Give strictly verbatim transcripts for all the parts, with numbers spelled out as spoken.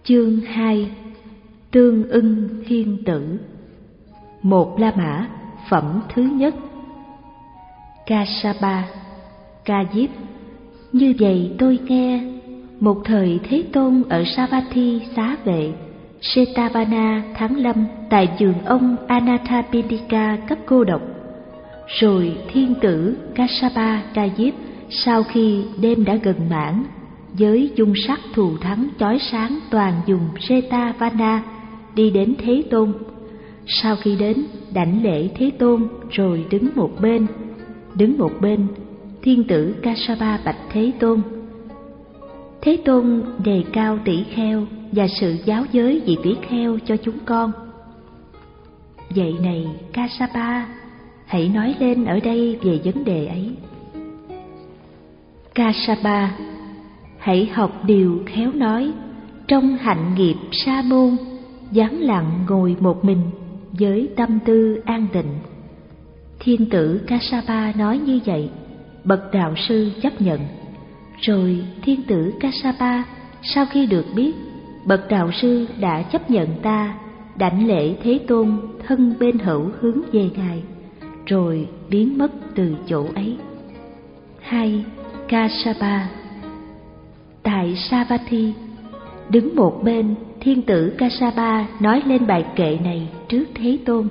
Chương hai. Tương ưng thiên tử. Một La Mã, phẩm thứ nhất. Kassapa, Ca Diếp. Như vậy tôi nghe, một thời Thế Tôn ở Savatthi xá vệ, Setavana Thắng Lâm tại vườn ông Anathapindika cấp cô độc. Rồi thiên tử Kassapa Ca Diếp sau khi đêm đã gần mãn, với dung sắc thù thắng chói sáng toàn vùng Setavana đi đến Thế Tôn. Sau khi đến, đảnh lễ Thế Tôn rồi đứng một bên. Đứng một bên, thiên tử Kassapa bạch Thế Tôn: Thế Tôn đề cao tỷ kheo và sự giáo giới vị tỷ kheo cho chúng con. Vậy này Kassapa, hãy nói lên ở đây về vấn đề ấy. Kassapa: Hãy học điều khéo nói, trong hạnh nghiệp sa môn, vắng lặng ngồi một mình với tâm tư an tịnh. Thiên tử Kassapa nói như vậy, bậc đạo sư chấp nhận. Rồi thiên tử Kassapa sau khi được biết bậc đạo sư đã chấp nhận ta, đảnh lễ Thế Tôn thân bên hữu hướng về ngài, rồi biến mất từ chỗ ấy. Hai. Kassapa. Tại Savatthi, đứng một bên, thiên tử Kassapa nói lên bài kệ này trước Thế Tôn: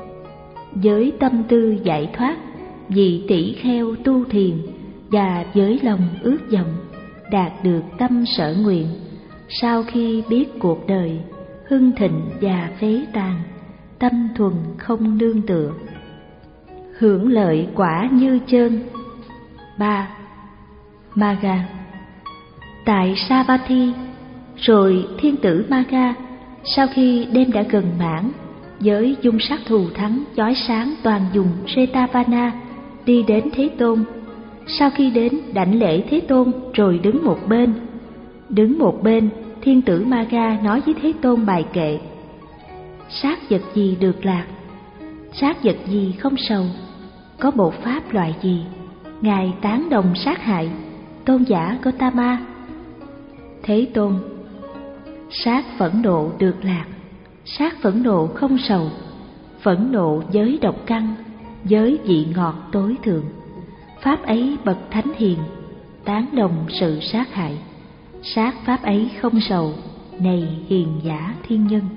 Với tâm tư giải thoát, vị tỷ kheo tu thiền, và với lòng ước vọng đạt được tâm sở nguyện, sau khi biết cuộc đời hưng thịnh và phế tàn, tâm thuần không nương tựa, hưởng lợi quả như chơn. Ba. Maga. Tại Savatthi, rồi thiên tử Maga sau khi đêm đã gần mãn, với dung sắc thù thắng chói sáng toàn vùng Setavana đi đến Thế Tôn. Sau khi đến, đảnh lễ Thế Tôn rồi đứng một bên. Đứng một bên, thiên tử Maga nói với Thế Tôn bài kệ: Sát vật gì được lạc? Sát vật gì không sầu? Có bộ pháp loại gì ngài tán đồng sát hại? Tôn giả Gotama. Thế Tôn: Sát phẫn nộ được lạc, sát phẫn nộ không sầu, phẫn nộ giới độc căn, giới vị ngọt tối thượng. Pháp ấy bậc thánh hiền, tán đồng sự sát hại. Sát pháp ấy không sầu, này hiền giả thiên nhân.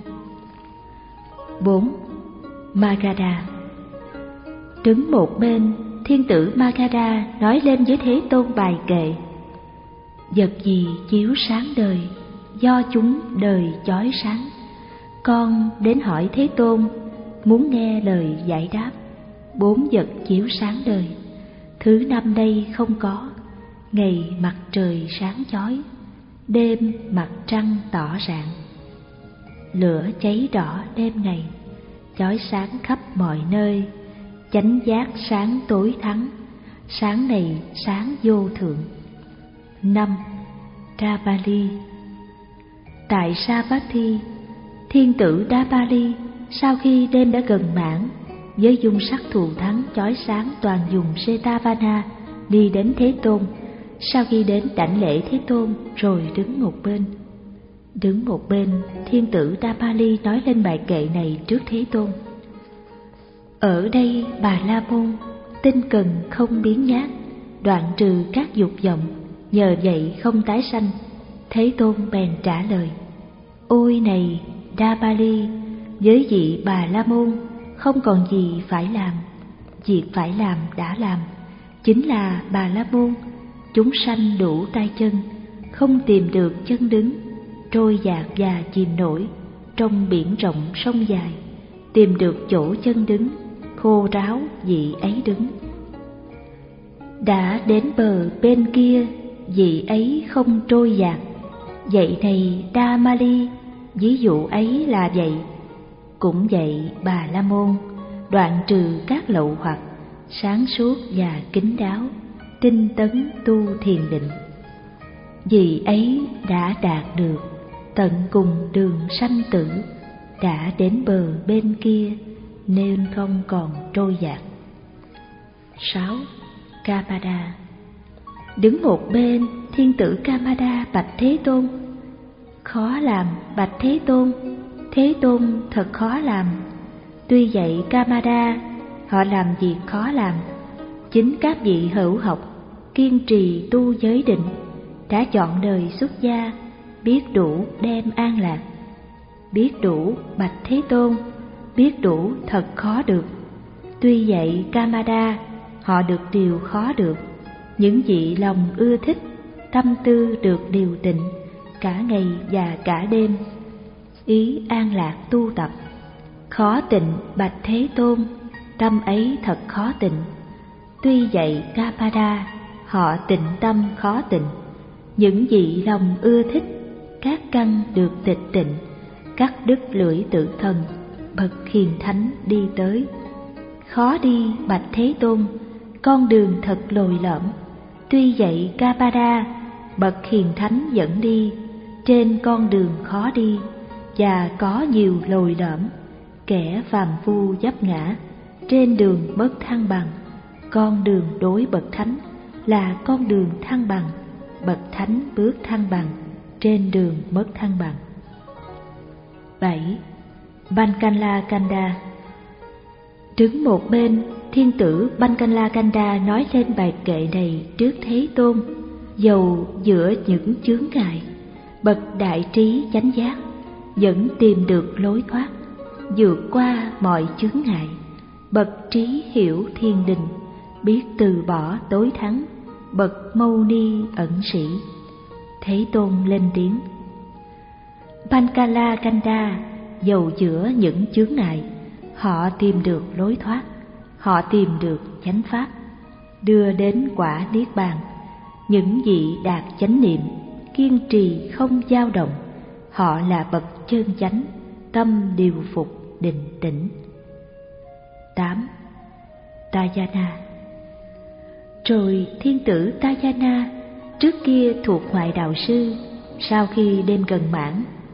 Bốn. Magadha. Đứng một bên, thiên tử Magadha nói lên với Thế Tôn bài kệ: Vật gì chiếu sáng đời, do chúng đời chói sáng. Con đến hỏi Thế Tôn, muốn nghe lời giải đáp. Bốn vật chiếu sáng đời, thứ năm đây không có. Ngày mặt trời sáng chói, đêm mặt trăng tỏ rạng. Lửa cháy đỏ đêm ngày, chói sáng khắp mọi nơi. Chánh giác sáng tối thắng, sáng này sáng vô thượng. Năm. Dabali. Tại Savatthi, thiên tử Dabali sau khi đêm đã gần mãn, với dung sắc thù thắng chói sáng toàn vùng Setavana đi đến Thế Tôn. Sau khi đến, đảnh lễ Thế Tôn rồi đứng một bên. Đứng một bên, thiên tử Dabali nói lên bài kệ này trước Thế Tôn: Ở đây Bà La Môn tinh cần không biến nhát, đoạn trừ các dục vọng, nhờ vậy không tái sanh. Thế Tôn bèn trả lời: Ôi này Dabali, với vị Bà La Môn không còn gì phải làm. Việc phải làm đã làm, chính là Bà La Môn. Chúng sanh đủ tay chân, không tìm được chân đứng, trôi dạt và chìm nổi trong biển rộng sông dài. Tìm được chỗ chân đứng, khô ráo vị ấy đứng. Đã đến bờ bên kia, vị ấy không trôi dạt. Vậy này Damali, ví dụ ấy là vậy. Cũng vậy Bà La Môn, đoạn trừ các lậu hoặc, sáng suốt và kín đáo, tinh tấn tu thiền định. Vì ấy đã đạt được tận cùng đường sanh tử, đã đến bờ bên kia nên không còn trôi dạt. Sáu. Kamada. Đứng một bên, thiên tử Kamada bạch Thế Tôn: Khó làm bạch Thế Tôn, Thế Tôn thật khó làm. Tuy vậy Kamada, họ làm việc khó làm. Chính các vị hữu học, kiên trì tu giới định, đã chọn đời xuất gia, biết đủ đem an lạc. Biết đủ bạch Thế Tôn, biết đủ thật khó được. Tuy vậy Kamada, họ được điều khó được. Những vị lòng ưa thích, tâm tư được điều tịnh, cả ngày và cả đêm, ý an lạc tu tập. Khó tịnh bạch Thế Tôn, tâm ấy thật khó tịnh. Tuy vậy Kamada, họ tịnh tâm khó tịnh. Những vị lòng ưa thích, các căn được tịch tịnh, cắt đứt lưỡi tự thần, bậc hiền thánh đi tới. Khó đi bạch Thế Tôn, con đường thật lồi lõm. Tuy vậy Kamada, bậc hiền thánh dẫn đi, trên con đường khó đi, và có nhiều lồi lõm. Kẻ phàm phu vấp ngã, trên đường mất thăng bằng. Con đường đối bậc thánh là con đường thăng bằng. Bậc thánh bước thăng bằng, trên đường mất thăng bằng. bảy. Bankala Kanda. Đứng một bên, thiên tử Bankala Kanda nói lên bài kệ này trước Thế Tôn. Dầu giữa những chướng ngại, bậc đại trí chánh giác vẫn tìm được lối thoát. Vượt qua mọi chướng ngại, bậc trí hiểu thiên đình, biết từ bỏ tối thắng, bậc mâu ni ẩn sĩ. Thế Tôn lên tiếng: Bankala Kanda, dầu giữa những chướng ngại, họ tìm được lối thoát, họ tìm được chánh pháp, đưa đến quả niết bàn. Những vị đạt chánh niệm, kiên trì không dao động, họ là bậc chân chánh, tâm điều phục định tĩnh. tám. Tayana. Rồi thiên tử Tayana, trước kia thuộc ngoại đạo sư, sau khi đêm gần mãn,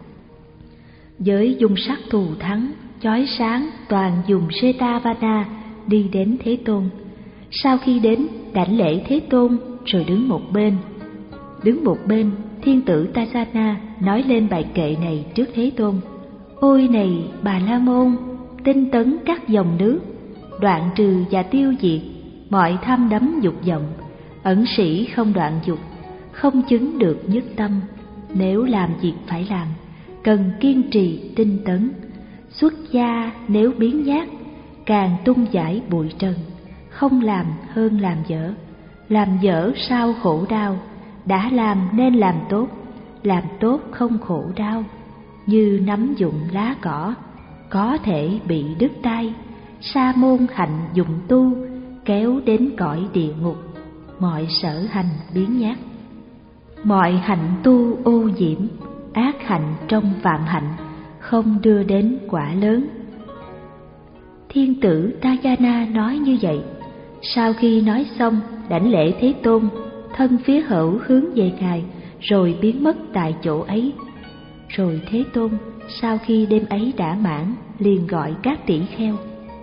với dung sắc thù thắng, chói sáng, toàn dùng Setavana đi đến Thế Tôn. Sau khi đến, đảnh lễ Thế Tôn rồi đứng một bên. Đứng một bên, thiên tử Tayana nói lên bài kệ này trước Thế Tôn: Ôi này Bà La Môn, tinh tấn các dòng nước, đoạn trừ và tiêu diệt mọi tham đắm dục vọng, ẩn sĩ không đoạn dục, không chứng được nhất tâm. Nếu làm việc phải làm, cần kiên trì tinh tấn. Xuất gia nếu biến giác, càng tung giải bụi trần, không làm hơn làm dở. Làm dở sao khổ đau, đã làm nên làm tốt, làm tốt không khổ đau. Như nắm dụng lá cỏ, có thể bị đứt tay. Sa môn hạnh dụng tu, kéo đến cõi địa ngục. Mọi sở hành biến nhát, mọi hạnh tu ô nhiễm, ác hạnh trong phạm hạnh, không đưa đến quả lớn. Thiên tử Tayana nói như vậy. Sau khi nói xong, đảnh lễ Thế Tôn, thân phía hữu hướng về Ngài, rồi biến mất tại chỗ ấy. Rồi Thế Tôn, sau khi đêm ấy đã mãn, liền gọi các tỷ kheo: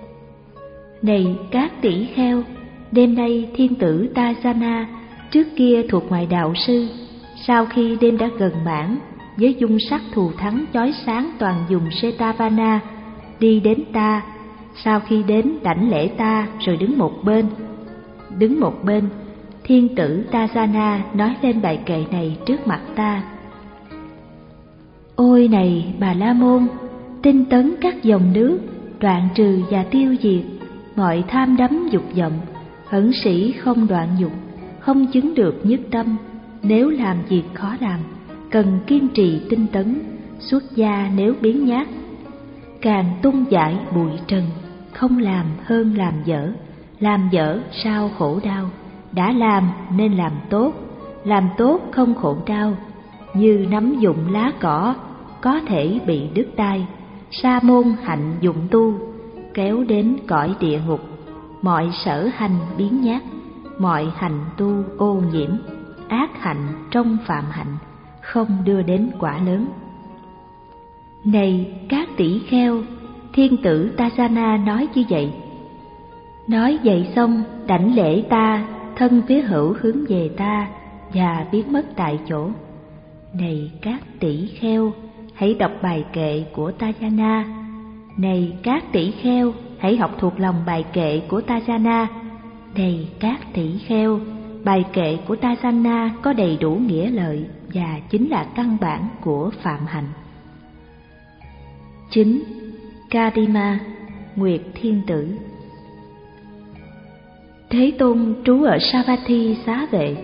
Này các tỷ kheo, đêm nay thiên tử Tayana, trước kia thuộc ngoại đạo sư, sau khi đêm đã gần mãn, với dung sắc thù thắng chói sáng toàn dùng Setavana đi đến ta. Sau khi đến, đảnh lễ ta rồi đứng một bên. Đứng một bên, thiên tử Tayana nói lên bài kệ này trước mặt ta: Ôi này Bà La Môn, tinh tấn các dòng nước, đoạn trừ và tiêu diệt mọi tham đắm dục vọng, ẩn sĩ không đoạn dục, không chứng được nhất tâm. Nếu làm việc khó làm, cần kiên trì tinh tấn. Xuất gia nếu biến nhát, càng tung giải bụi trần, không làm hơn làm dở. Làm dở sao khổ đau, đã làm nên làm tốt, làm tốt không khổ đau. Như nắm dụng lá cỏ, có thể bị đứt tay. Sa môn hạnh dụng tu, kéo đến cõi địa ngục. Mọi sở hành biến nhát, mọi hành tu ô nhiễm, ác hạnh trong phạm hạnh, không đưa đến quả lớn. Này các tỷ kheo, thiên tử Tayana nói như vậy. Nói vậy xong, đảnh lễ ta, thân phía hữu hướng về ta, và biến mất tại chỗ. Này các tỷ kheo, hãy đọc bài kệ của Tajana. Này các tỷ kheo, hãy học thuộc lòng bài kệ của Tajana. Này các tỷ kheo, bài kệ của Tajana có đầy đủ nghĩa lợi và chính là căn bản của phạm hạnh. Chín. Kadima, Nguyệt Thiên Tử. Thế Tôn trú ở Savatthi Xá Vệ.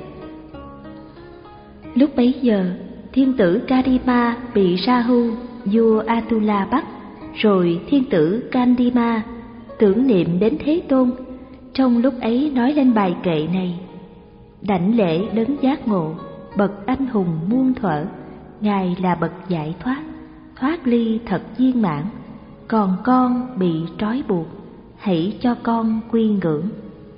Lúc bấy giờ, thiên tử Kadima bị Rahu, vua Atula bắt, rồi thiên tử Kandima tưởng niệm đến Thế Tôn. Trong lúc ấy nói lên bài kệ này: Đảnh lễ đấng giác ngộ, bậc anh hùng muôn thuở, Ngài là bậc giải thoát, thoát ly thật viên mãn. Còn con bị trói buộc, hãy cho con quy ngưỡng.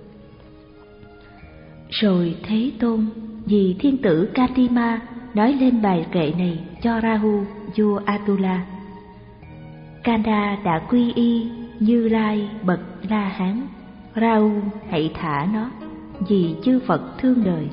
Rồi Thế Tôn vì thiên tử Kadima nói lên bài kệ này cho Rahu, vua Atula. Kanda đã quy y Như Lai bậc La Hán. Rahu, hãy thả nó, vì chư Phật thương đời.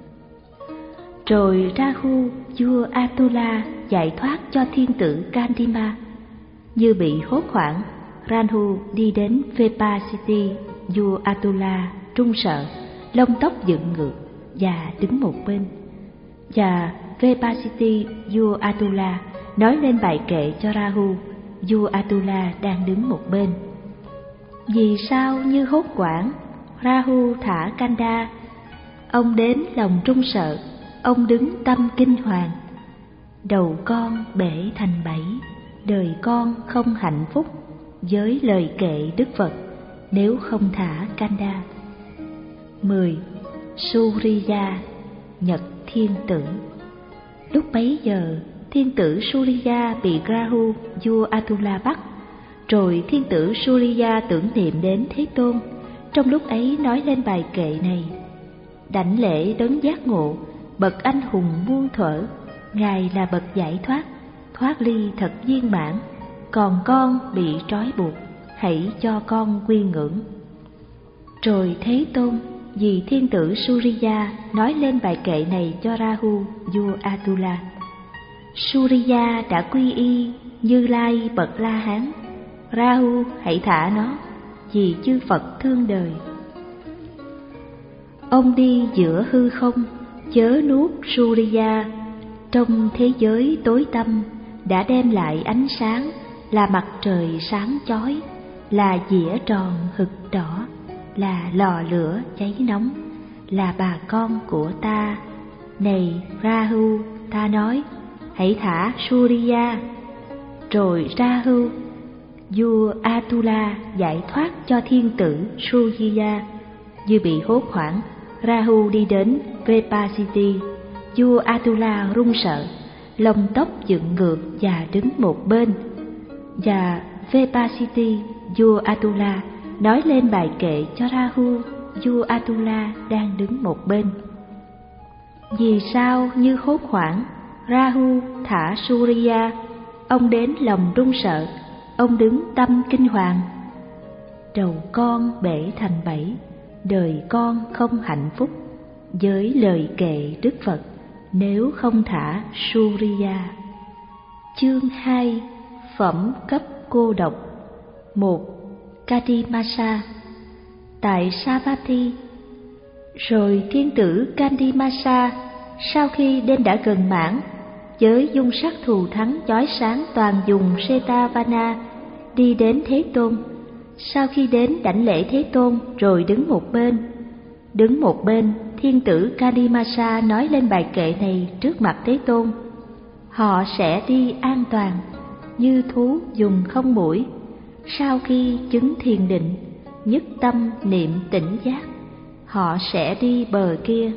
Rồi Rahu, vua Atula giải thoát cho thiên tử Kandima. Như bị hốt hoảng, Rahu đi đến Vepasiti, vua Atula run sợ, lông tóc dựng ngược và đứng một bên. Và Vepasiti, vua Atula nói lên bài kệ cho Rahu, vua Atula đang đứng một bên. Vì sao như hốt hoảng, Rahu thả Kanda. Ông đến lòng run sợ, ông đứng tâm kinh hoàng. Đầu con bể thành bảy, đời con không hạnh phúc, với lời kệ Đức Phật nếu không thả Kanda. Mười. Suriya, Nhật Thiên Tử. Lúc bấy giờ, thiên tử Suriya bị Rahu, vua Atula bắt, rồi thiên tử Suriya tưởng niệm đến Thế Tôn. Trong lúc ấy nói lên bài kệ này: Đảnh lễ đấng giác ngộ, bậc anh hùng muôn thuở, Ngài là bậc giải thoát, thoát ly thật viên mãn. Còn con bị trói buộc, hãy cho con quy ngưỡng. Rồi Thế Tôn vì thiên tử Suriya nói lên bài kệ này cho Rahu, vua Atula. Suriya đã quy y Như Lai bậc La Hán. Rahu, hãy thả nó, vì chư Phật thương đời. Ông đi giữa hư không, chớ nuốt Suriya. Trong thế giới tối tăm đã đem lại ánh sáng, là mặt trời sáng chói, là dĩa tròn hực đỏ, là lò lửa cháy nóng, là bà con của ta. Này Rahu, ta nói, hãy thả Suriya. Rồi Rahu, vua Atula giải thoát cho thiên tử Suriya. Như bị hốt hoảng, Rahu đi đến Vepasiti, vua Atula run sợ, lông tóc dựng ngược và đứng một bên. Và Vepasiti, vua Atula nói lên bài kệ cho Rahu, vua Atula đang đứng một bên. Vì sao như hốt hoảng, Rahu thả Suriya. Ông đến lòng run sợ, ông đứng tâm kinh hoàng. Đầu con bể thành bảy, đời con không hạnh phúc, với lời kệ Đức Phật nếu không thả Suriya. Chương hai. Phẩm cấp cô độc. Một. Kadimasa. Tại Savatthi. Rồi thiên tử Kadimasa sau khi đêm đã gần mãn, với dung sắc thù thắng chói sáng toàn vùng Setavana, đi đến Thế Tôn. Sau khi đến đảnh lễ Thế Tôn rồi đứng một bên. Đứng một bên, thiên tử Kadimasa nói lên bài kệ này trước mặt Thế Tôn. Họ sẽ đi an toàn, như thú dùng không mũi. Sau khi chứng thiền định, nhất tâm niệm tỉnh giác, họ sẽ đi bờ kia.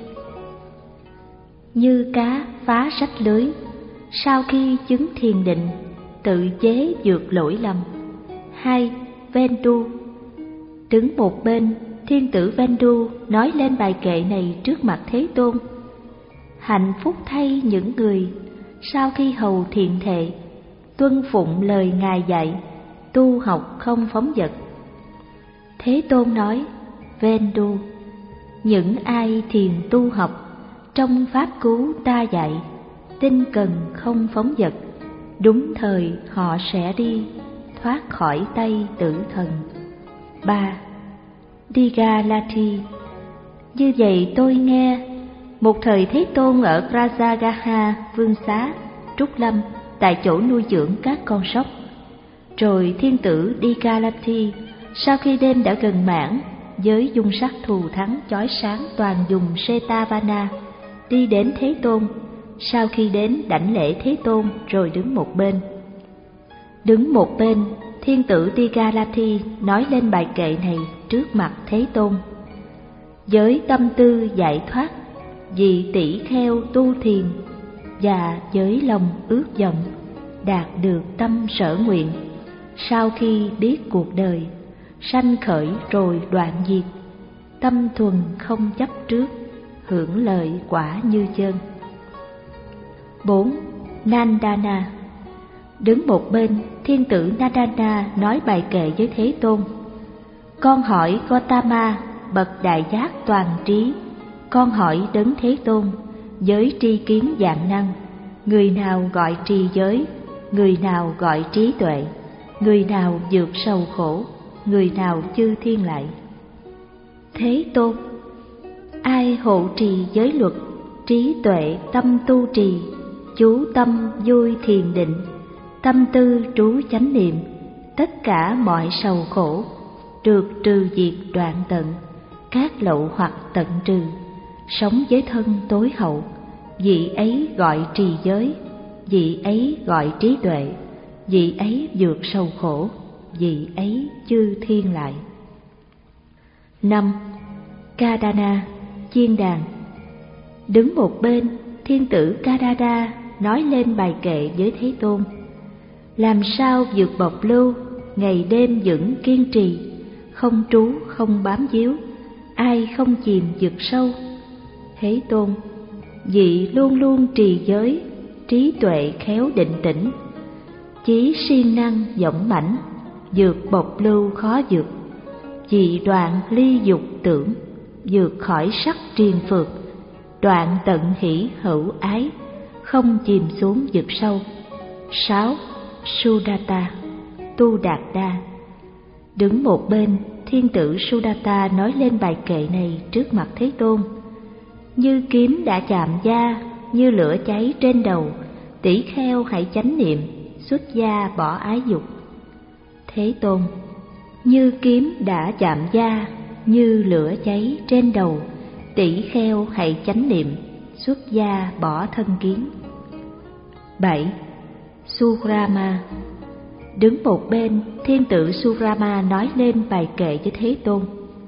Như cá phá rách lưới, sau khi chứng thiền định, tự chế vượt lỗi lầm. Hai. Vendu. Đứng một bên, thiên tử Vendu nói lên bài kệ này trước mặt Thế Tôn. Hạnh phúc thay những người sau khi hầu thiện thệ, tuân phụng lời Ngài dạy, tu học không phóng dật. Thế Tôn nói: Vendu, những ai thiền tu học trong pháp cứu ta dạy, tinh cần không phóng dật, đúng thời họ sẽ đi, thoát khỏi tay tử thần. Ba. Digalati. Như vậy tôi nghe, một thời Thế Tôn ở Rajagaha Vương Xá, Trúc Lâm, tại chỗ nuôi dưỡng các con sóc. Rồi thiên tử Digalati, sau khi đêm đã gần mãn, với dung sắc thù thắng chói sáng toàn dùng Setavana, đi đến Thế Tôn. Sau khi đến đảnh lễ Thế Tôn rồi đứng một bên. Đứng một bên, thiên tử Digalati nói lên bài kệ này trước mặt Thế Tôn. Với tâm tư giải thoát, vì tỷ kheo tu thiền, và với lòng ước vọng đạt được tâm sở nguyện, sau khi biết cuộc đời sanh khởi rồi đoạn diệt, tâm thuần không chấp trước, hưởng lợi quả như chân. Bốn. Nandana. Đứng một bên, thiên tử Nandana nói bài kệ với Thế Tôn. Con hỏi Gotama, bậc đại giác toàn trí, con hỏi đấng Thế Tôn, với tri kiến vạn năng, người nào gọi trì giới, người nào gọi trí tuệ, người nào vượt sầu khổ, người nào chư thiên lại. Thế Tôn. Ai hộ trì giới luật, trí tuệ tâm tu trì, chú tâm vui thiền định, tâm tư trú chánh niệm, tất cả mọi sầu khổ được trừ diệt đoạn tận, các lậu hoặc tận trừ, sống với thân tối hậu, vị ấy gọi trì giới, vị ấy gọi trí tuệ, vị ấy vượt sầu khổ, vị ấy chư thiên lại. Năm. Kadana. Chiên đàn. Đứng một bên, thiên tử Kadada nói lên bài kệ với Thế Tôn. Làm sao vượt bộc lưu, ngày đêm vẫn kiên trì, không trú không bám víu, ai không chìm vượt sâu. Thế Tôn. Vị luôn luôn trì giới, trí tuệ khéo định tĩnh, chí siêng năng dõng mãnh, vượt bộc lưu khó vượt, vị đoạn ly dục tưởng, vượt khỏi sắc triền phược, đoạn tận hỷ hữu ái, không chìm xuống vực sâu. Sáu. Sudatta. Tu Đạt Đa. Đứng một bên, thiên tử Sudatta nói lên bài kệ này trước mặt Thế Tôn. Như kiếm đã chạm da, như lửa cháy trên đầu, tỷ kheo hãy chánh niệm, xuất gia bỏ ái dục. Thế Tôn. Như kiếm đã chạm da, như lửa cháy trên đầu, tỷ kheo hãy chánh niệm, xuất gia bỏ thân kiến. Bảy. Surama. Đứng một bên, thiên tử Surama nói lên bài kệ với Thế Tôn.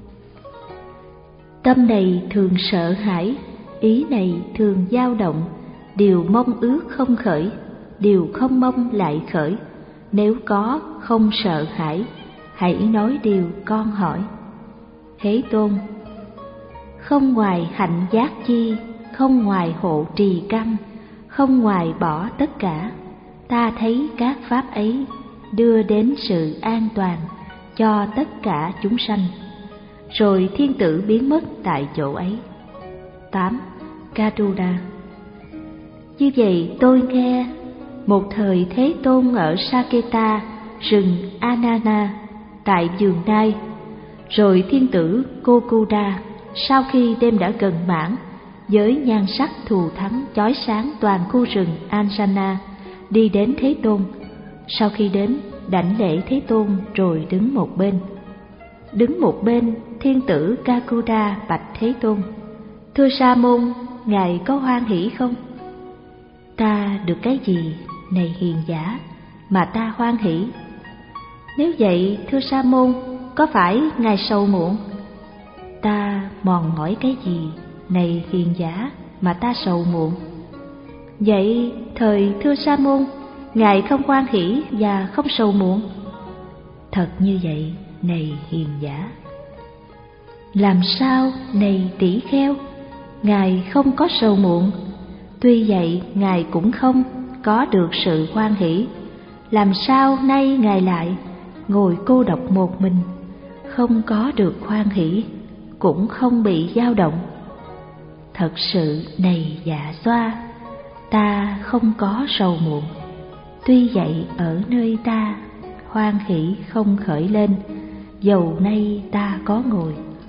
Tâm này thường sợ hãi, ý này thường dao động, điều mong ước không khởi, điều không mong lại khởi. Nếu có không sợ hãi, hãy nói điều con hỏi. Thế Tôn. Không ngoài hạnh giác chi, không ngoài hộ trì căn, không ngoài bỏ tất cả, ta thấy các pháp ấy đưa đến sự an toàn cho tất cả chúng sanh. Rồi thiên tử biến mất tại chỗ ấy. Tám. Garuda. Như vậy tôi nghe, một thời Thế Tôn ở Saketa, rừng Anana, tại vườn Nai. Rồi thiên tử Gokuda, sau khi đêm đã gần mãn, với nhan sắc thù thắng chói sáng toàn khu rừng Ansana, đi đến Thế Tôn. Sau khi đến, đảnh lễ Thế Tôn rồi đứng một bên. Đứng một bên, thiên tử Gakuda bạch Thế Tôn. Thưa Sa môn, ngài có hoan hỷ không? Ta được cái gì, này hiền giả, mà ta hoan hỷ? Nếu vậy, thưa Sa môn, có phải ngài sầu muộn? Ta mòn mỏi cái gì, này hiền giả, mà ta sầu muộn? Vậy thời thưa Sa môn, ngài không hoan hỷ và không sầu muộn? Thật như vậy, này hiền giả. Làm sao, này tỷ kheo, ngài không có sầu muộn? Tuy vậy, ngài cũng không có được sự hoan hỷ. Làm sao nay ngài lại ngồi cô độc một mình, không có được hoan hỷ, cũng không bị dao động? Thật sự này dạ xoa, ta không có sầu muộn. Tuy vậy ở nơi ta, hoan hỷ không khởi lên, dầu nay ta có ngồi.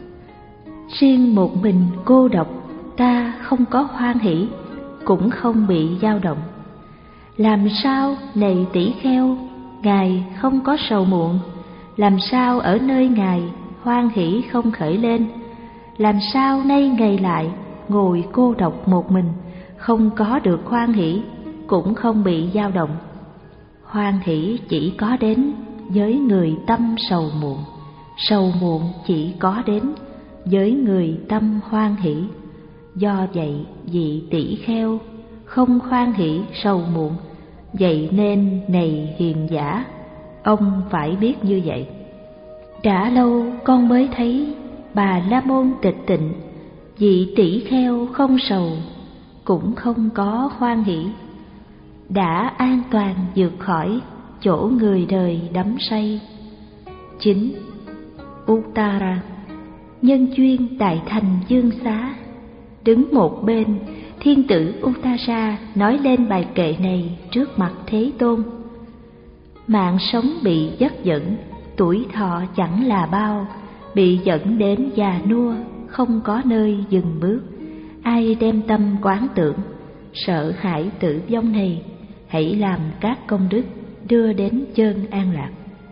Riêng một mình cô độc, ta không có hoan hỷ, cũng không bị dao động. Làm sao này tỷ kheo, Ngài không có sầu muộn? Làm sao ở nơi Ngài hoan hỷ không khởi lên? Làm sao nay Ngài lại ngồi cô độc một mình, không có được hoan hỷ, cũng không bị dao động? Hoan hỷ chỉ có đến với người tâm sầu muộn, sầu muộn chỉ có đến với người tâm hoan hỷ. Do vậy vị tỷ kheo không hoan hỷ sầu muộn, vậy nên này hiền giả, ông phải biết như vậy. Đã lâu con mới thấy Bà La Môn Tịch Tịnh, vị tỷ kheo không sầu, cũng không có hoan hỷ, đã an toàn vượt khỏi chỗ người đời đắm say. Chín. Uttara, nhân duyên tại thành Dương Xá. Đứng một bên, thiên tử Uttara nói lên bài kệ này trước mặt Thế Tôn. Mạng sống bị dắt dẫn, tuổi thọ chẳng là bao, bị dẫn đến già nua, không có nơi dừng bước. Ai đem tâm quán tưởng, sợ hãi tử vong này, hãy làm các công đức đưa đến chơn an lạc.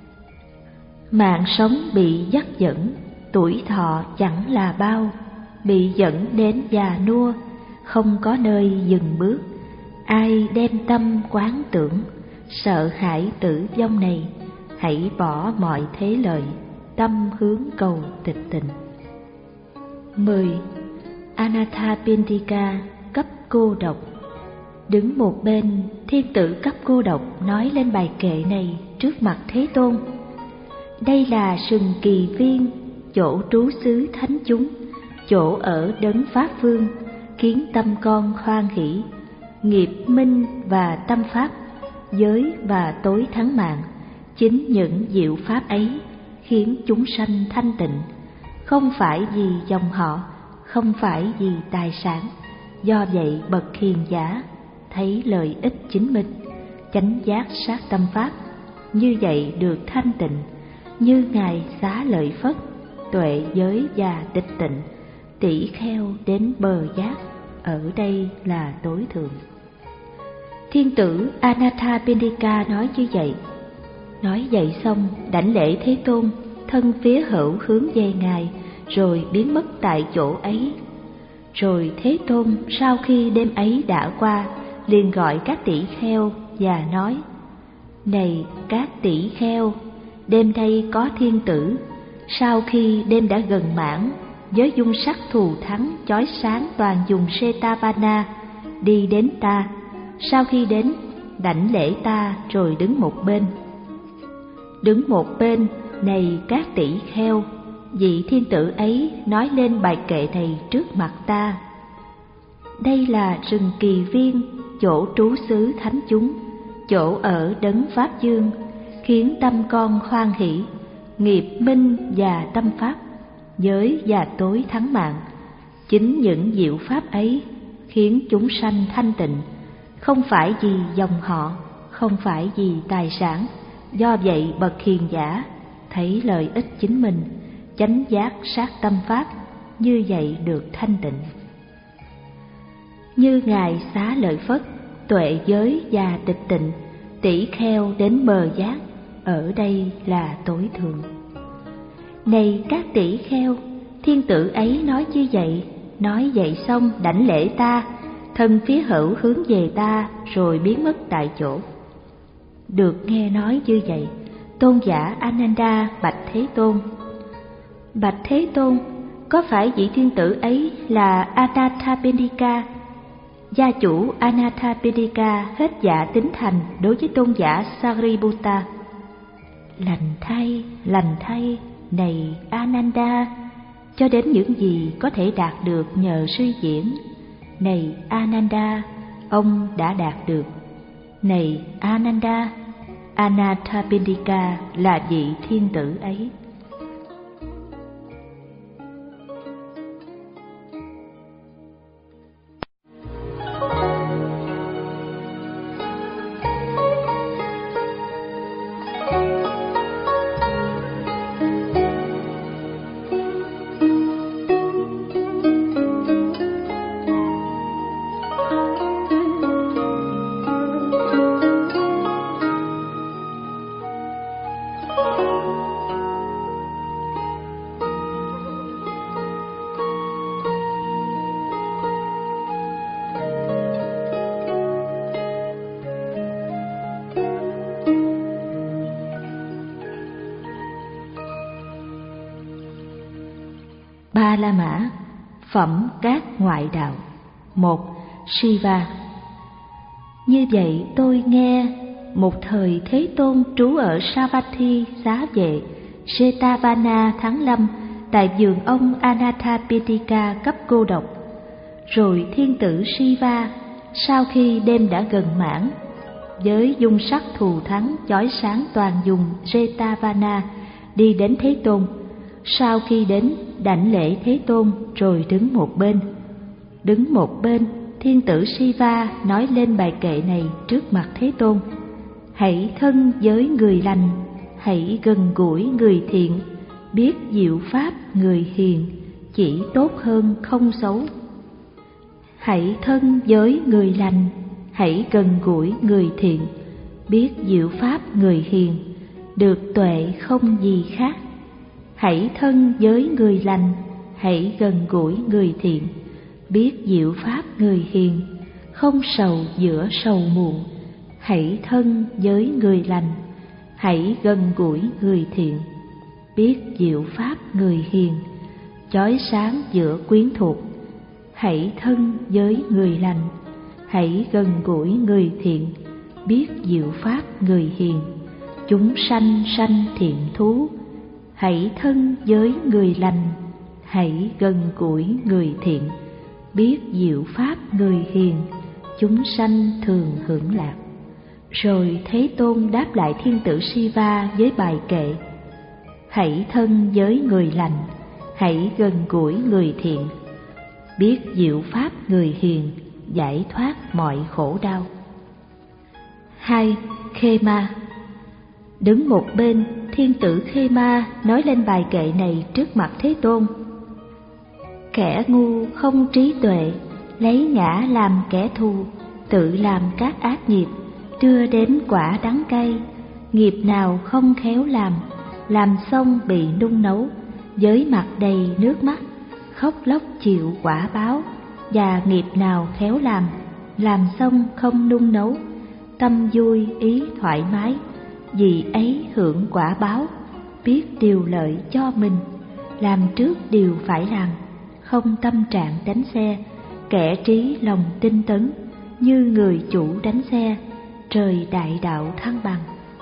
Mạng sống bị dắt dẫn, tuổi thọ chẳng là bao, bị dẫn đến già nua, không có nơi dừng bước. Ai đem tâm quán tưởng, sợ hãi tử vong này, hãy bỏ mọi thế lợi, tâm hướng cầu tịch tịnh. Mười. Anathapindika, cấp cô độc. Đứng một bên, thiên tử cấp cô độc nói lên bài kệ này trước mặt Thế Tôn. Đây là sừng kỳ viên, chỗ trú xứ thánh chúng, chỗ ở đấng Pháp Vương, khiến tâm con hoan hỷ, nghiệp minh và tâm pháp, giới và tối thắng mạng. Chính những diệu pháp ấy khiến chúng sanh thanh tịnh, không phải vì dòng họ, không phải vì tài sản. Do vậy bậc hiền giả thấy lợi ích chính mình, chánh giác sát tâm pháp, như vậy được thanh tịnh. Như Ngài Xá Lợi Phất, tuệ giới và tịch tịnh, tỷ kheo đến bờ giác, ở đây là tối thượng. Thiên tử Anathapindika nói như vậy. Nói vậy xong, đảnh lễ Thế Tôn, thân phía hữu hướng về Ngài, rồi biến mất tại chỗ ấy. Rồi Thế Tôn sau khi đêm ấy đã qua, liền gọi các tỷ kheo và nói: Này các tỷ kheo, đêm nay có thiên tử, sau khi đêm đã gần mãn, với dung sắc thù thắng chói sáng toàn vùng Setavana, đi đến ta. Sau khi đến, đảnh lễ ta rồi đứng một bên. Đứng một bên, này các tỷ kheo, vị thiên tử ấy nói lên bài kệ này trước mặt ta. Đây là rừng kỳ viên, chỗ trú xứ thánh chúng, chỗ ở đấng Pháp Dương, khiến tâm con hoan hỷ, nghiệp minh và tâm pháp, giới và tối thắng mạng. Chính những diệu pháp ấy khiến chúng sanh thanh tịnh, không phải vì dòng họ, không phải vì tài sản. Do vậy bậc hiền giả thấy lợi ích chính mình, chánh giác sát tâm pháp, như vậy được thanh tịnh. Như Ngài Xá Lợi Phất, tuệ giới và tịch tịnh, tỷ kheo đến bờ giác, ở đây là tối thượng. Này các tỷ kheo, thiên tử ấy nói như vậy. Nói vậy xong đảnh lễ ta, thân phía hữu hướng về ta, rồi biến mất tại chỗ. Được nghe nói như vậy, tôn giả Ananda bạch Thế Tôn: Bạch Thế Tôn, có phải vị thiên tử ấy là Anathapindika? Gia chủ Anathapindika hết dạ tín thành đối với tôn giả Sariputta. Lành thay, lành thay, này Ananda, cho đến những gì có thể đạt được nhờ suy diễn. Này Ananda, ông đã đạt được. Này Ananda, Anathapindika là vị thiên tử ấy. Ba La Mã. Phẩm các ngoại đạo. Một. Shiva. Như vậy tôi nghe, một thời Thế Tôn trú ở Savatthi xá vệ Jetavana tháng Lâm, tại vườn ông Anathapindika cấp cô độc. Rồi thiên tử Shiva, sau khi đêm đã gần mãn, với dung sắc thù thắng chói sáng toàn vùng Jetavana, đi đến Thế Tôn. Sau khi đến, đảnh lễ Thế Tôn rồi đứng một bên. Đứng một bên, thiên tử Shiva nói lên bài kệ này trước mặt Thế Tôn: hãy thân với người lành, hãy gần gũi người thiện, biết diệu pháp người hiền, chỉ tốt hơn không xấu. Hãy thân với người lành, hãy gần gũi người thiện, biết diệu pháp người hiền, được tuệ không gì khác. Hãy thân với người lành, hãy gần gũi người thiện, biết diệu pháp người hiền, không sầu giữa sầu muộn. Hãy thân với người lành, hãy gần gũi người thiện, biết diệu pháp người hiền, chói sáng giữa quyến thuộc. Hãy thân với người lành, hãy gần gũi người thiện, biết diệu pháp người hiền, chúng sanh sanh thiện thú. Hãy thân với người lành, hãy gần gũi người thiện, biết diệu pháp người hiền, chúng sanh thường hưởng lạc. Rồi Thế Tôn đáp lại thiên tử Shiva với bài kệ: hãy thân với người lành, hãy gần gũi người thiện, biết diệu pháp người hiền, giải thoát mọi khổ đau. Hai. Khema. Đứng một bên, thiên tử Khema nói lên bài kệ này trước mặt Thế Tôn: kẻ ngu không trí tuệ, lấy ngã làm kẻ thù, tự làm các ác nghiệp, đưa đến quả đắng cay. Nghiệp nào không khéo làm, làm xong bị nung nấu, với mặt đầy nước mắt, khóc lóc chịu quả báo. Và nghiệp nào khéo làm, làm xong không nung nấu, tâm vui ý thoải mái, vì ấy hưởng quả báo. Biết điều lợi cho mình, làm trước điều phải làm, không tâm trạng đánh xe. Kẻ trí lòng tinh tấn, như người chủ đánh xe, trời đại đạo thăng bằng.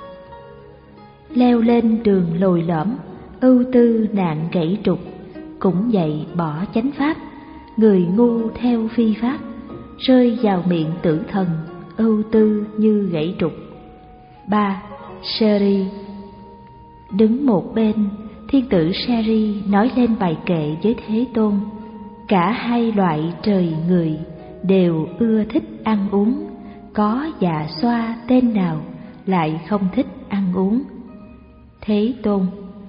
Leo lên đường lồi lõm, ưu tư nạn gãy trục, cũng vậy bỏ chánh pháp. Người ngu theo phi pháp, rơi vào miệng tử thần, ưu tư như gãy trục. Ba. Seri. Đứng một bên, thiên tử Seri nói lên bài kệ với Thế Tôn: cả hai loại trời người đều ưa thích ăn uống, có dạ xoa tên nào lại không thích ăn uống. Thế Tôn: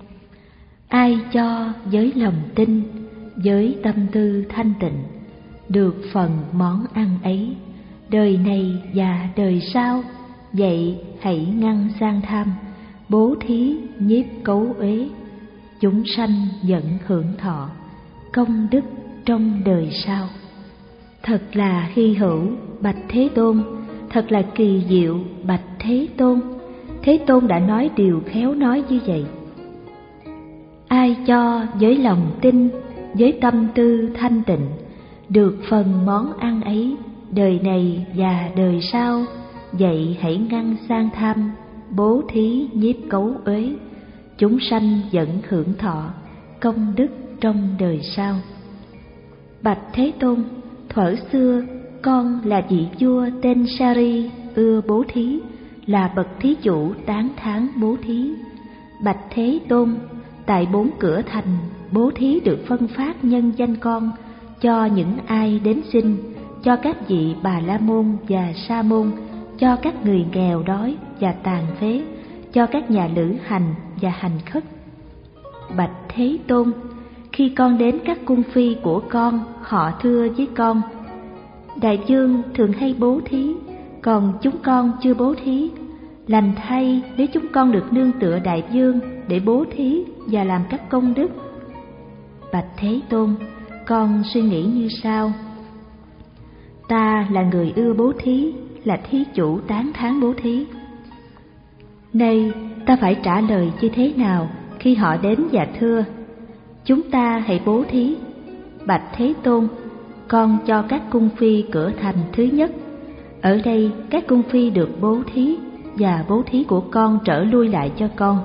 ai cho với lòng tin, với tâm tư thanh tịnh, được phần món ăn ấy, đời này và đời sau, vậy hãy ngăn sang tham, bố thí nhiếp cấu uế, chúng sanh vẫn hưởng thọ, công đức trong đời sau. Thật là hy hữu, bạch Thế Tôn, thật là kỳ diệu, bạch Thế Tôn. Thế Tôn đã nói điều khéo nói như vậy: ai cho với lòng tin, với tâm tư thanh tịnh, được phần món ăn ấy, đời này và đời sau, vậy hãy ngăn sang tham, bố thí nhiếp cấu uế, chúng sanh vẫn hưởng thọ, công đức trong đời sau. Bạch Thế Tôn, thuở xưa con là vị vua tên Sari, ưa bố thí, là bậc thí chủ tán thán bố thí. Bạch Thế Tôn, tại bốn cửa thành, bố thí được phân phát nhân danh con cho những ai đến xin, cho các vị Bà La Môn và Sa Môn, cho các người nghèo đói và tàn phế, cho các nhà lữ hành và hành khất. Bạch Thế Tôn, khi con đến các cung phi của con, họ thưa với con: đại vương thường hay bố thí, còn chúng con chưa bố thí. Lành thay nếu chúng con được nương tựa đại vương để bố thí và làm các công đức. Bạch Thế Tôn, con suy nghĩ như sau: ta là người ưa bố thí, là thí chủ tán thán bố thí. Nay ta phải trả lời như thế nào khi họ đến và thưa: chúng ta hãy bố thí. Bạch Thế Tôn, con cho các cung phi cửa thành thứ nhất. Ở đây các cung phi được bố thí, và bố thí của con trở lui lại cho con.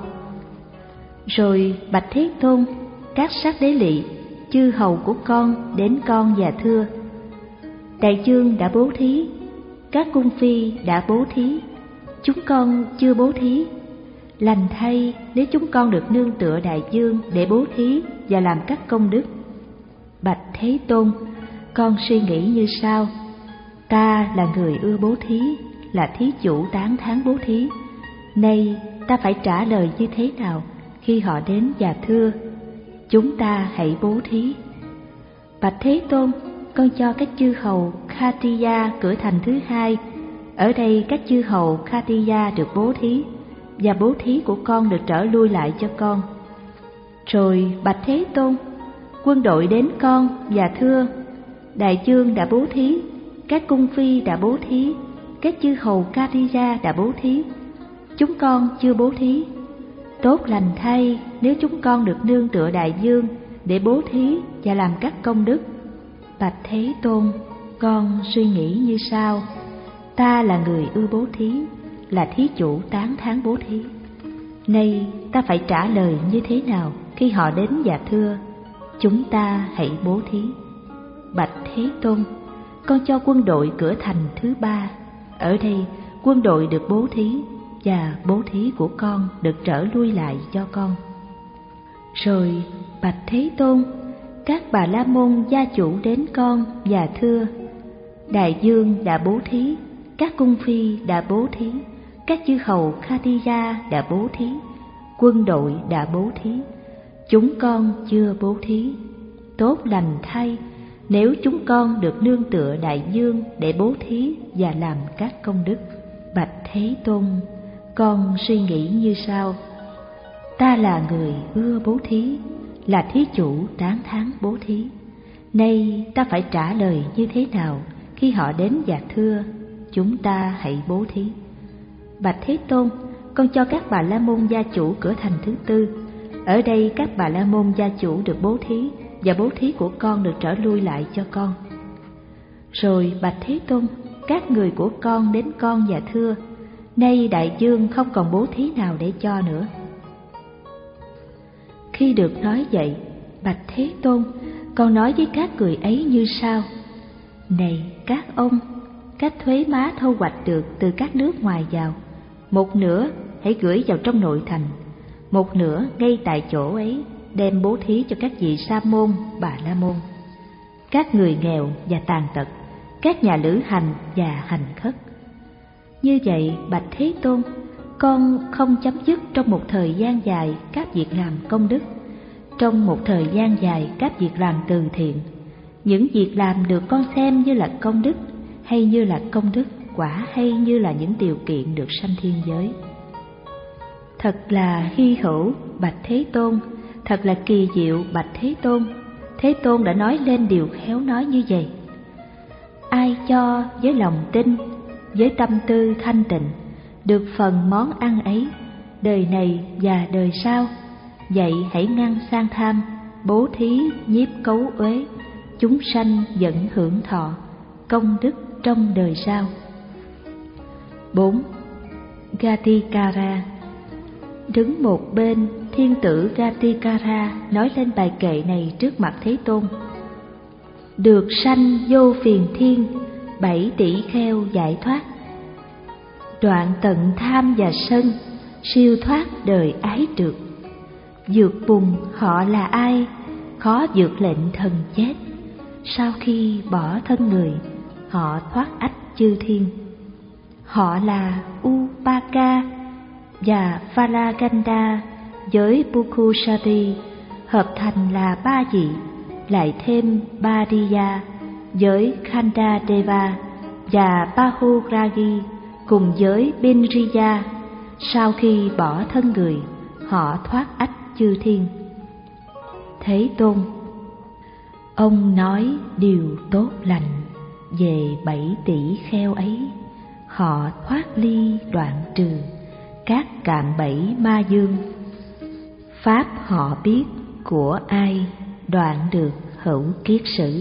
Rồi Bạch Thế Tôn, các sát đế lỵ, chư hầu của con đến con và thưa: Đại dương đã bố thí, các cung phi đã bố thí, chúng con chưa bố thí. Lành thay nếu chúng con được nương tựa đại dương để bố thí và làm các công đức. Bạch Thế Tôn, con suy nghĩ như sau: ta là người ưa bố thí, là thí chủ tán thán bố thí. Nay ta phải trả lời như thế nào khi họ đến và thưa: chúng ta hãy bố thí. Bạch Thế Tôn, con cho các chư hầu Khatiya cửa thành thứ hai. Ở đây các chư hầu Khatiya được bố thí, và bố thí của con được trở lui lại cho con. Rồi Bạch Thế Tôn, quân đội đến con và thưa: đại dương đã bố thí, các cung phi đã bố thí, các chư hầu Khatiya đã bố thí, chúng con chưa bố thí. Tốt lành thay nếu chúng con được nương tựa đại dương để bố thí và làm các công đức. Bạch Thế Tôn, con suy nghĩ như sau: ta là người ưa bố thí, là thí chủ tán thán bố thí. Nay ta phải trả lời như thế nào khi họ đến và thưa: chúng ta hãy bố thí. Bạch Thế Tôn, con cho quân đội cửa thành thứ ba. Ở đây quân đội được bố thí, và bố thí của con được trở lui lại cho con. Rồi Bạch Thế Tôn, các Bà La Môn gia chủ đến con và thưa: đại dương đã bố thí, các cung phi đã bố thí, các chư hầu Khatiya đã bố thí, quân đội đã bố thí, chúng con chưa bố thí. Tốt lành thay nếu chúng con được nương tựa đại dương để bố thí và làm các công đức. Bạch Thế Tôn, con suy nghĩ như sau: ta là người ưa bố thí, là thí chủ tán thán bố thí. Nay ta phải trả lời như thế nào khi họ đến và thưa: chúng ta hãy bố thí. Bạch Thế Tôn, con cho các Bà La Môn gia chủ cửa thành thứ tư. Ở đây các Bà La Môn gia chủ được bố thí, và bố thí của con được trở lui lại cho con. Rồi Bạch Thế Tôn, các người của con đến con và thưa: nay đại dương không còn bố thí nào để cho nữa. Khi được nói vậy, Bạch Thế Tôn, con nói với các người ấy như sau: này các ông, các thuế má thu hoạch được từ các nước ngoài vào, một nửa hãy gửi vào trong nội thành, một nửa ngay tại chỗ ấy đem bố thí cho các vị sa môn, bà la môn, các người nghèo và tàn tật, các nhà lữ hành và hành khất. Như vậy, Bạch Thế Tôn, con không chấm dứt trong một thời gian dài các việc làm công đức, trong một thời gian dài các việc làm từ thiện. Những việc làm được con xem như là công đức, hay như là công đức quả, hay như là những điều kiện được sanh thiên giới. Thật là hy hữu, Bạch Thế Tôn, thật là kỳ diệu, Bạch Thế Tôn. Thế Tôn đã nói lên điều khéo nói như vậy: ai cho với lòng tin, với tâm tư thanh tịnh, được phần món ăn ấy, đời này và đời sau. Vậy hãy ngăn sang tham, bố thí nhiếp cấu uế, chúng sanh vẫn hưởng thọ công đức trong đời sau. Bốn. Gatikara. Đứng một bên, thiên tử Gatikara nói lên bài kệ này trước mặt Thế Tôn: được sanh vô phiền thiên, bảy tỷ kheo giải thoát, đoạn tận tham và sân, siêu thoát đời ái trượt. Vượt bùn họ là ai, khó vượt lệnh thần chết. Sau khi bỏ thân người, họ thoát ách chư thiên. Họ là Upaka và Phalaganda với Pukusati, hợp thành là ba vị, lại thêm Badiya với Khandadeva và Bahuragi cùng với Binriya. Sau khi bỏ thân người, họ thoát ách chư thiên. Thế Tôn, ông nói điều tốt lành về bảy tỷ kheo ấy. Họ thoát ly đoạn trừ các cạm bẫy ma dương. Pháp họ biết của ai đoạn được hữu kiết sử.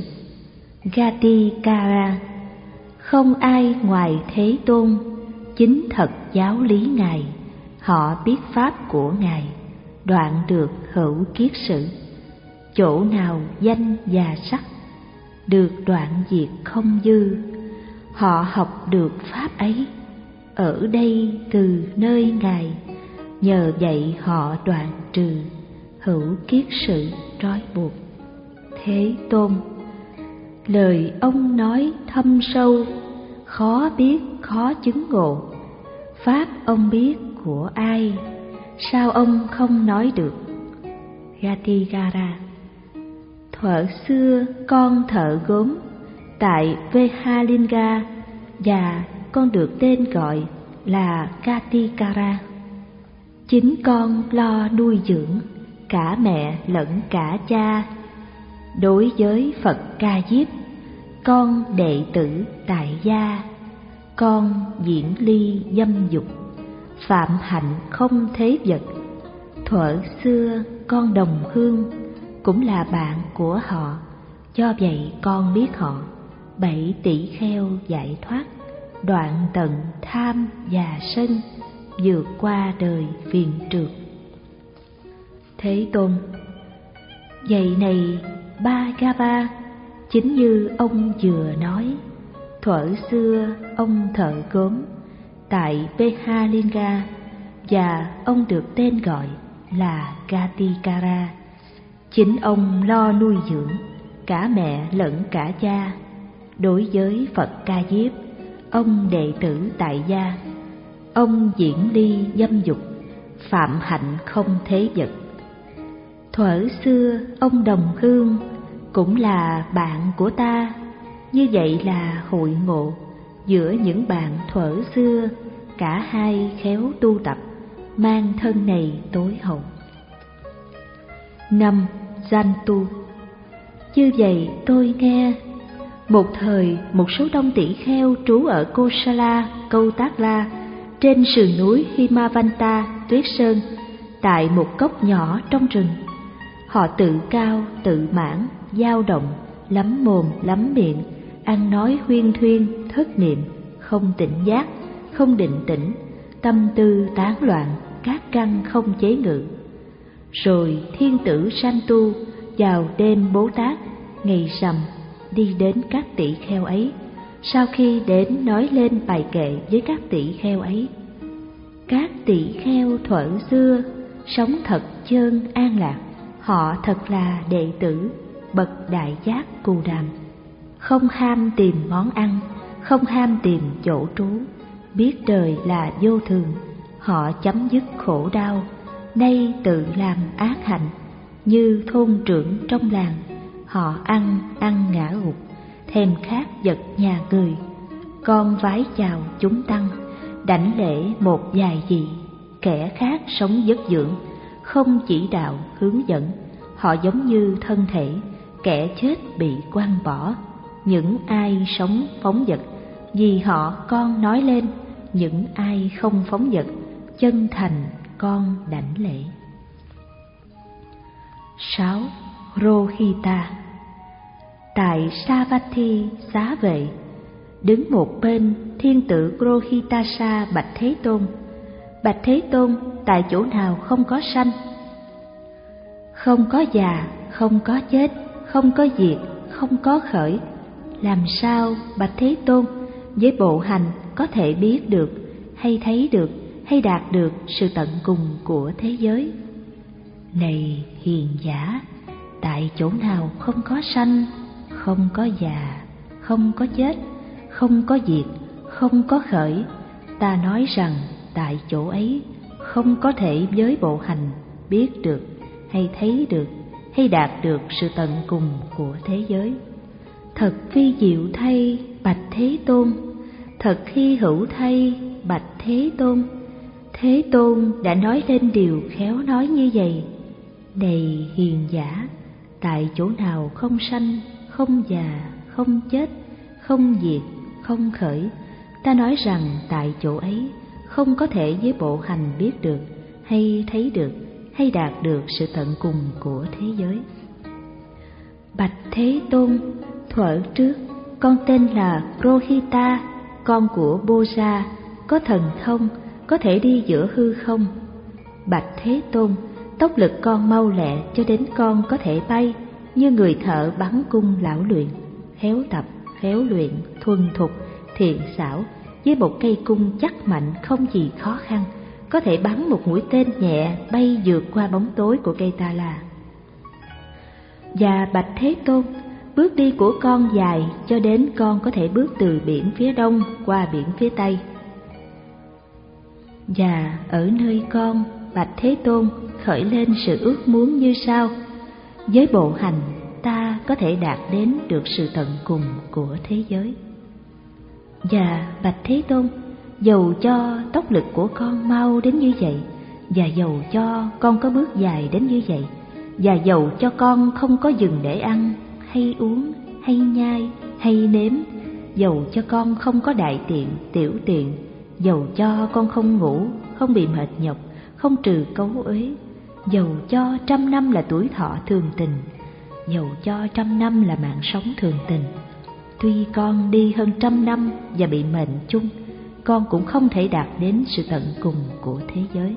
Gatikara, không ai ngoài Thế Tôn, chính thật giáo lý Ngài, họ biết pháp của Ngài, đoạn được hữu kiết sử. Chỗ nào danh và sắc được đoạn diệt không dư, họ học được pháp ấy, ở đây từ nơi Ngài, nhờ vậy họ đoạn trừ hữu kiết sử trói buộc. Thế Tôn, lời ông nói thâm sâu, khó biết khó chứng ngộ. Pháp ông biết của ai, sao ông không nói được? Gatigara, thuở xưa con thợ gốm tại Vehalinga, và con được tên gọi là Gatikara. Chính con lo nuôi dưỡng cả mẹ lẫn cả cha. Đối với Phật Ca Diếp, con đệ tử tại gia, con diễn ly dâm dục, phạm hạnh không thế vật. Thuở xưa con đồng hương, cũng là bạn của họ, do vậy con biết họ. Bảy tỷ kheo giải thoát, đoạn tận tham và sân, vượt qua đời phiền trượt. Thế Tôn, vậy này Bhagava, chính như ông vừa nói, thuở xưa ông thợ gốm tại Vehalinga, và ông được tên gọi là Gatikara. Chính ông lo nuôi dưỡng cả mẹ lẫn cả cha. Đối với Phật Ca Diếp, ông đệ tử tại gia, ông diễn ly dâm dục, phạm hạnh không thế vật. Thuở xưa ông đồng hương, cũng là bạn của ta, như vậy là hội ngộ giữa những bạn thuở xưa, cả hai khéo tu tập, mang thân này tối hậu. Năm. Danh tu. Như vậy tôi nghe, một thời một số đông tỷ kheo trú ở Kosala, Câu Tác La, trên sườn núi Himavanta, Tuyết Sơn, tại một cốc nhỏ trong rừng. Họ tự cao, tự mãn, dao động, lắm mồm, lắm miệng, ăn nói huyên thuyên, thất niệm, không tỉnh giác, không định tĩnh, tâm tư tán loạn, các căn không chế ngự. Rồi thiên tử Santu vào đêm Bố Tát, ngày rằm, đi đến các tỷ kheo ấy. Sau khi đến nói lên bài kệ với các tỷ kheo ấy, các tỷ kheo thuở xưa sống thật chơn an lạc, họ thật là đệ tử bậc đại giác Cù Đàm, không ham tìm món ăn, không ham tìm chỗ trú, biết đời là vô thường, họ chấm dứt khổ đau, nay tự làm ác hạnh, như thôn trưởng trong làng. Họ ăn, ăn ngã gục, thèm khát vật nhà người. Con vái chào chúng tăng, đảnh lễ một vài vị. Kẻ khác sống vất dưỡng, không chỉ đạo hướng dẫn. Họ giống như thân thể, kẻ chết bị quăng bỏ. Những ai sống phóng dật, vì họ con nói lên. Những ai không phóng dật, chân thành con đảnh lễ. Sáu. Rohita. Tại Savatthi xá vệ, đứng một bên, thiên tử Rohitasa bạch Thế Tôn: Bạch Thế Tôn, tại chỗ nào không có sanh, không có già, không có chết, không có diệt, không có khởi, làm sao bạch Thế Tôn với bộ hành có thể biết được, hay thấy được, hay đạt được sự tận cùng của thế giới? Này hiền giả, tại chỗ nào không có sanh, không có già, không có chết, không có diệt, không có khởi, ta nói rằng tại chỗ ấy không có thể với bộ hành biết được, hay thấy được, hay đạt được sự tận cùng của thế giới. Thật vi diệu thay bạch Thế Tôn, thật hy hữu thay bạch Thế Tôn. Thế Tôn đã nói lên điều khéo nói như vậy: Này hiền giả, tại chỗ nào không sanh, không già, không chết, không diệt, không khởi, ta nói rằng tại chỗ ấy không có thể với bộ hành biết được, hay thấy được, hay đạt được sự tận cùng của thế giới. Bạch Thế Tôn, thuở trước con tên là Rohita, con của Boja, có thần thông, có thể đi giữa hư không. Bạch Thế Tôn, tốc lực con mau lẹ cho đến con có thể bay như người thợ bắn cung lão luyện, khéo tập, khéo luyện, thuần thục, thiện xảo, với một cây cung chắc mạnh không gì khó khăn, có thể bắn một mũi tên nhẹ bay vượt qua bóng tối của cây ta la. Và Bạch Thế Tôn, bước đi của con dài cho đến con có thể bước từ biển phía đông qua biển phía tây. Và ở nơi con, Bạch Thế Tôn, khởi lên sự ước muốn như sau: với bộ hành ta có thể đạt đến được sự tận cùng của thế giới. Và Bạch Thế Tôn, dầu cho tốc lực của con mau đến như vậy, và dầu cho con có bước dài đến như vậy, và dầu cho con không có dừng để ăn, hay uống, hay nhai, hay nếm, dầu cho con không có đại tiện, tiểu tiện, dầu cho con không ngủ, không bị mệt nhọc, không trừ cấu uế, dầu cho trăm năm là tuổi thọ thường tình, dầu cho trăm năm là mạng sống thường tình, tuy con đi hơn trăm năm và bị mệnh chung, con cũng không thể đạt đến sự tận cùng của thế giới.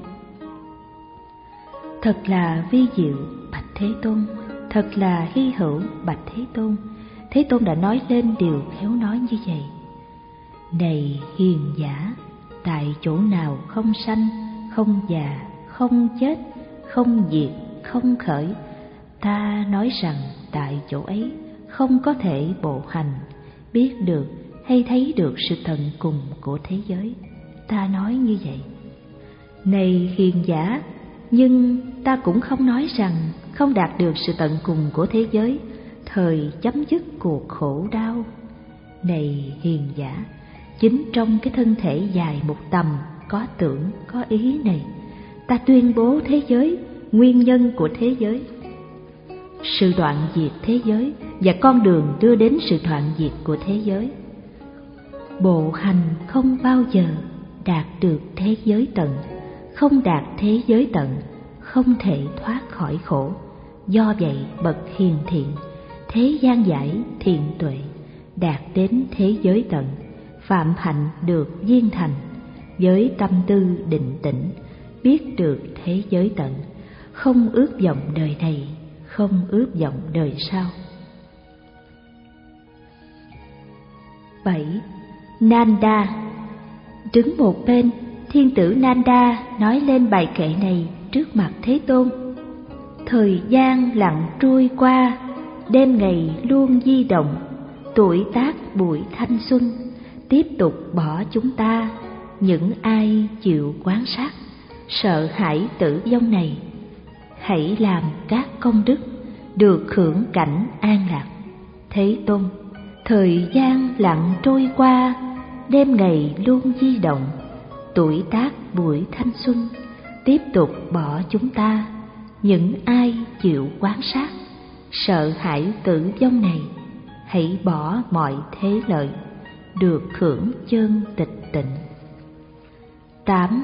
Thật là vi diệu, Bạch Thế Tôn, thật là hy hữu, Bạch Thế Tôn. Thế Tôn đã nói lên điều khéo nói như vậy: này hiền giả, tại chỗ nào không sanh, không già, không chết, không diệt, không khởi, ta nói rằng tại chỗ ấy không có thể bộ hành, biết được hay thấy được sự tận cùng của thế giới. Ta nói như vậy. Này hiền giả, nhưng ta cũng không nói rằng không đạt được sự tận cùng của thế giới thời chấm dứt cuộc khổ đau. Này hiền giả, chính trong cái thân thể dài một tầm, có tưởng, có ý này, ta tuyên bố thế giới, nguyên nhân của thế giới, sự đoạn diệt thế giới và con đường đưa đến sự đoạn diệt của thế giới. Bộ hành không bao giờ đạt được thế giới tận, không đạt thế giới tận, không thể thoát khỏi khổ. Do vậy bậc hiền thiện, thế gian giải thiện tuệ, đạt đến thế giới tận, phạm hạnh được viên thành, với tâm tư định tĩnh, biết được thế giới tận, không ước vọng đời này, không ước vọng đời sau. bảy. Nanda. Đứng một bên, thiên tử Nanda nói lên bài kệ này trước mặt Thế Tôn. Thời gian lặng trôi qua, đêm ngày luôn di động, tuổi tác buổi thanh xuân tiếp tục bỏ chúng ta. Những ai chịu quán sát sợ hãi tử vong này, hãy làm các công đức, được hưởng cảnh an lạc. Thế Tôn, thời gian lặng trôi qua, đêm ngày luôn di động, tuổi tác buổi thanh xuân tiếp tục bỏ chúng ta. Những ai chịu quán sát sợ hãi tử vong này, hãy bỏ mọi thế lợi, được hưởng chân tịch tịnh. Tám.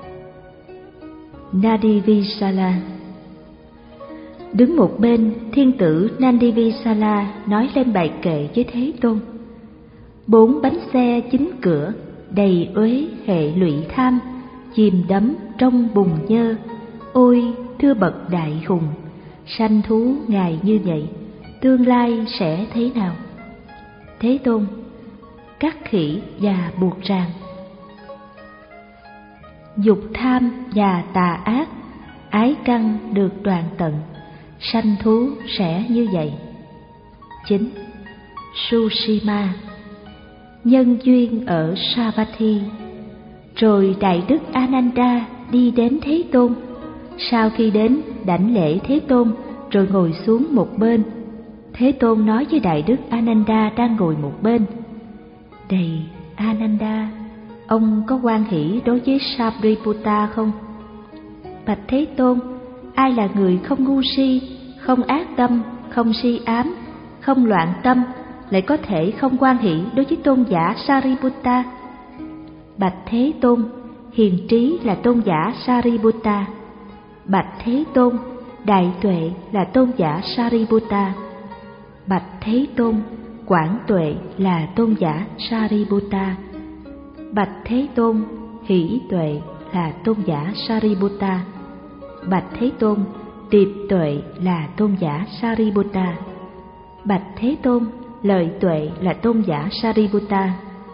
Nandivisala. Đứng một bên, thiên tử Nandivisala nói lên bài kệ với Thế Tôn. Bốn bánh xe chính cửa, đầy uế hệ lụy tham, chìm đắm trong bùn nhơ. Ôi thưa bậc đại hùng, sanh thú ngài như vậy, tương lai sẽ thế nào? Thế Tôn, cắt khỉ và buộc ràng. Dục tham và tà ác, ái căn được đoạn tận, sanh thú sẽ như vậy. Chín. Sushima. Nhân duyên ở Savatthi. Rồi Đại Đức Ananda đi đến Thế Tôn. Sau khi đến, đảnh lễ Thế Tôn, rồi ngồi xuống một bên. Thế Tôn nói với Đại Đức Ananda đang ngồi một bên: Này Ananda, ông có hoan hỷ đối với Sariputta không? Bạch Thế Tôn, ai là người không ngu si, không ác tâm, không si ám, không loạn tâm, lại có thể không hoan hỷ đối với tôn giả Sariputta? Bạch Thế Tôn, hiền trí là tôn giả Sariputta. Bạch Thế Tôn, đại tuệ là tôn giả Sariputta. Bạch Thế Tôn, quảng tuệ là tôn giả Sariputta. Bạch Thế Tôn, hỷ tuệ là tôn giả Sariputta. Bạch Thế Tôn, tiệp tuệ là tôn giả Sariputta. Bạch Thế Tôn, lợi tuệ là tôn giả Sariputta.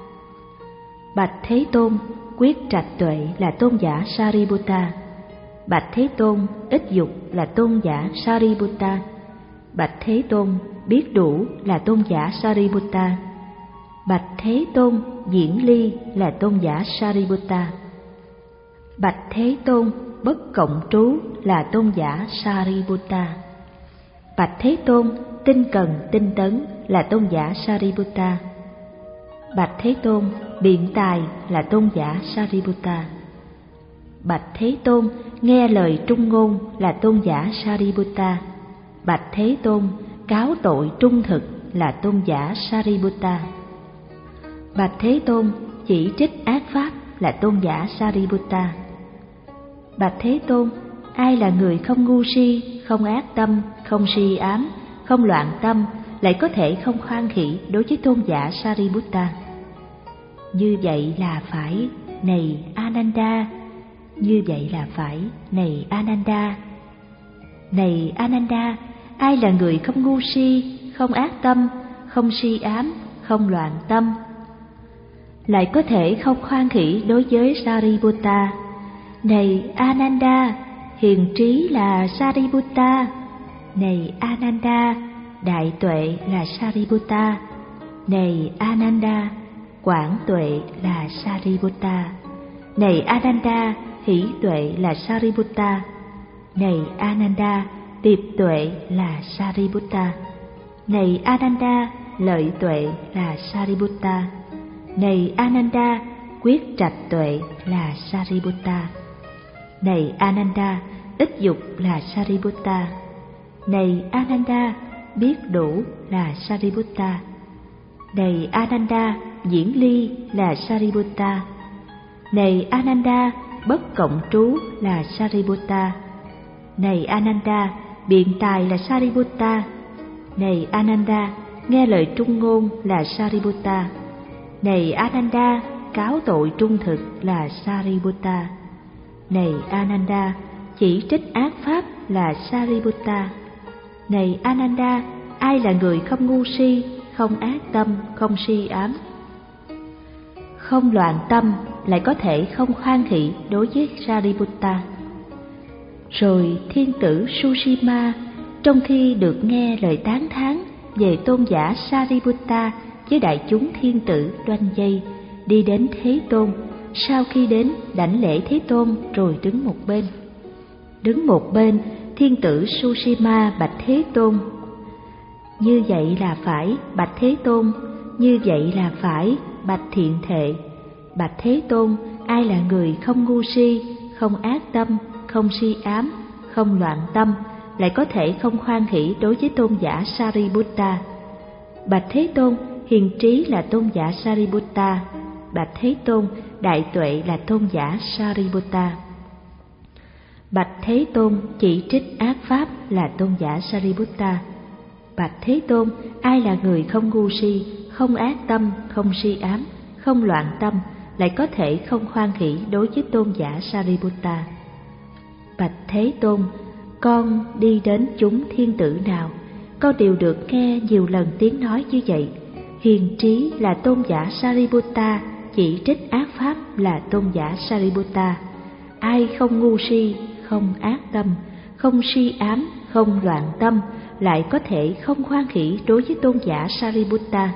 Bạch Thế Tôn, quyết trạch tuệ là tôn giả Sariputta. Bạch Thế Tôn, ít dục là tôn giả Sariputta. Bạch Thế Tôn, biết đủ là tôn giả Sariputta. Bạch Thế Tôn, diễn ly là tôn giả Sariputta. Bạch Thế Tôn, bất cộng trú là tôn giả Sariputta. Bạch Thế Tôn, tinh cần tinh tấn là tôn giả Sariputta. Bạch Thế Tôn, biện tài là tôn giả Sariputta. Bạch Thế Tôn, nghe lời trung ngôn là tôn giả Sariputta. Bạch Thế Tôn, cáo tội trung thực là tôn giả Sariputta. Bạch Thế Tôn, chỉ trích ác pháp là tôn giả Sariputta. Bạch Thế Tôn, ai là người không ngu si, không ác tâm, không si ám, không loạn tâm, lại có thể không khoan hỷ đối với tôn giả Sariputta? Như vậy là phải, này Ananda. Như vậy là phải, này Ananda. Này Ananda, ai là người không ngu si, không ác tâm, không si ám, không loạn tâm, lại có thể không khoan hỷ đối với Sariputta? Này Ananda, hiền trí là Sariputta. Này Ananda, đại tuệ là Sariputta. Này Ananda, quảng tuệ là Sariputta. Này Ananda, hỷ tuệ là Sariputta. Này Ananda, tiệp tuệ là Sariputta. Này Ananda, lợi tuệ là Sariputta. Này Ananda, quyết trạch tuệ là Sariputta. Này Ananda, ít dục là Sariputta. Này Ananda, biết đủ là Sariputta. Này Ananda, diễn ly là Sariputta. Này Ananda, bất cộng trú là Sariputta. Này Ananda, biện tài là Sariputta. Này Ananda, nghe lời trung ngôn là Sariputta. Này Ananda, cáo tội trung thực là Sariputta. Này Ananda, chỉ trích ác pháp là Sariputta. Này Ananda, ai là người không ngu si, không ác tâm, không si ám, không loạn tâm, lại có thể không khoan hỷ đối với Sariputta? Rồi thiên tử Sushima, trong khi được nghe lời tán thán về tôn giả Sariputta với đại chúng thiên tử đoanh dây, đi đến Thế Tôn. Sau khi đến, đảnh lễ Thế Tôn rồi đứng một bên. Đứng một bên, thiên tử Sushima bạch Thế Tôn: như vậy là phải, bạch Thế Tôn. Như vậy là phải, bạch Thiện Thệ. Bạch Thế Tôn, ai là người không ngu si, không ác tâm, không si ám, không loạn tâm, lại có thể không khoan hỷ đối với tôn giả Sariputta? Bạch Thế Tôn, hiền trí là tôn giả Sariputta. Bạch Thế Tôn, đại tuệ là tôn giả Sariputta. Bạch Thế Tôn, chỉ trích ác pháp là tôn giả Sariputta. Bạch Thế Tôn, ai là người không ngu si, không ác tâm, không si ám, không loạn tâm, lại có thể không khoan hỷ đối với tôn giả Sariputta? Bạch Thế Tôn, con đi đến chúng thiên tử nào, con đều được nghe nhiều lần tiếng nói như vậy. Hiền trí là tôn giả Sariputta, chỉ trích ác pháp là tôn giả Sariputta. Ai không ngu si, không ác tâm, không si ám, không loạn tâm, lại có thể không khoan hỷ đối với tôn giả Sariputta?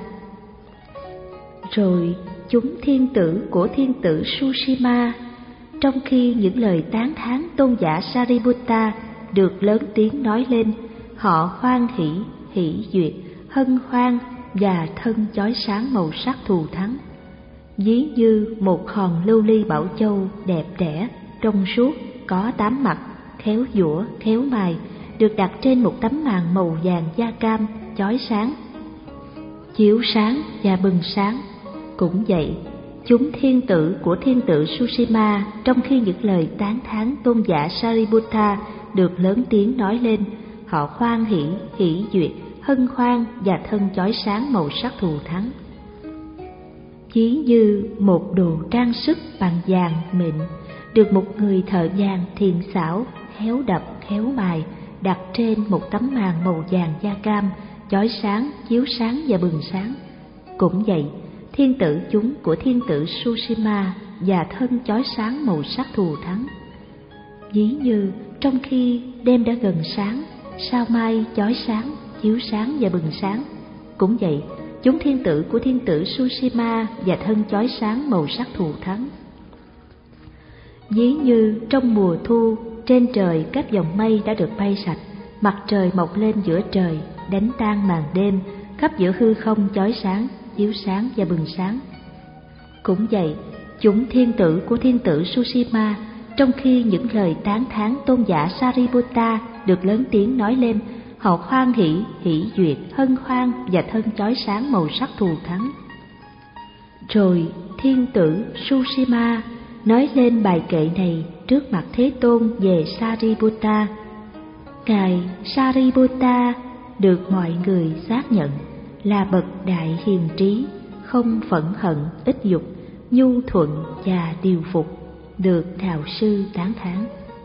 Rồi chúng thiên tử của thiên tử Sushima, trong khi những lời tán thán tôn giả Sariputta được lớn tiếng nói lên, họ hoan hỷ, hỷ duyệt, hân hoan và thân chói sáng màu sắc thù thắng, ví như một hòn lưu ly bảo châu đẹp đẽ, trong suốt, có tám mặt, khéo giũa, khéo mài, được đặt trên một tấm màn màu vàng da cam chói sáng, chiếu sáng và bừng sáng. Cũng vậy, chúng thiên tử của thiên tử Sushima, trong khi những lời tán thán tôn giả Sariputta được lớn tiếng nói lên, họ hoan hỷ, hỷ duyệt, hân hoan và thân chói sáng màu sắc thù thắng. Ví như một đồ trang sức bằng vàng mịn được một người thợ vàng thiện xảo khéo đập khéo mài đặt trên một tấm màn màu vàng da cam, chói sáng, chiếu sáng và bừng sáng. Cũng vậy, thiên tử chúng của thiên tử Sushima và thân chói sáng màu sắc thù thắng. Ví như trong khi đêm đã gần sáng, sao mai chói sáng, chiếu sáng và bừng sáng. Cũng vậy, chúng thiên tử của thiên tử Sushima và thân chói sáng màu sắc thù thắng. Ví như trong mùa thu, trên trời các dòng mây đã được bay sạch, mặt trời mọc lên giữa trời, đánh tan màn đêm, khắp giữa hư không chói sáng, chiếu sáng và bừng sáng. Cũng vậy, chúng thiên tử của thiên tử Sushima, trong khi những lời tán thán tôn giả Sariputta được lớn tiếng nói lên, họ hoan hỷ, hỷ duyệt, hân hoan và thân chói sáng màu sắc thù thắng. Rồi thiên tử Sushima nói lên bài kệ này trước mặt Thế Tôn về Sariputta. Ngài Sariputta được mọi người xác nhận là bậc đại hiền trí, không phẫn hận, ít dục, nhu thuận và điều phục, được đạo sư tán thán.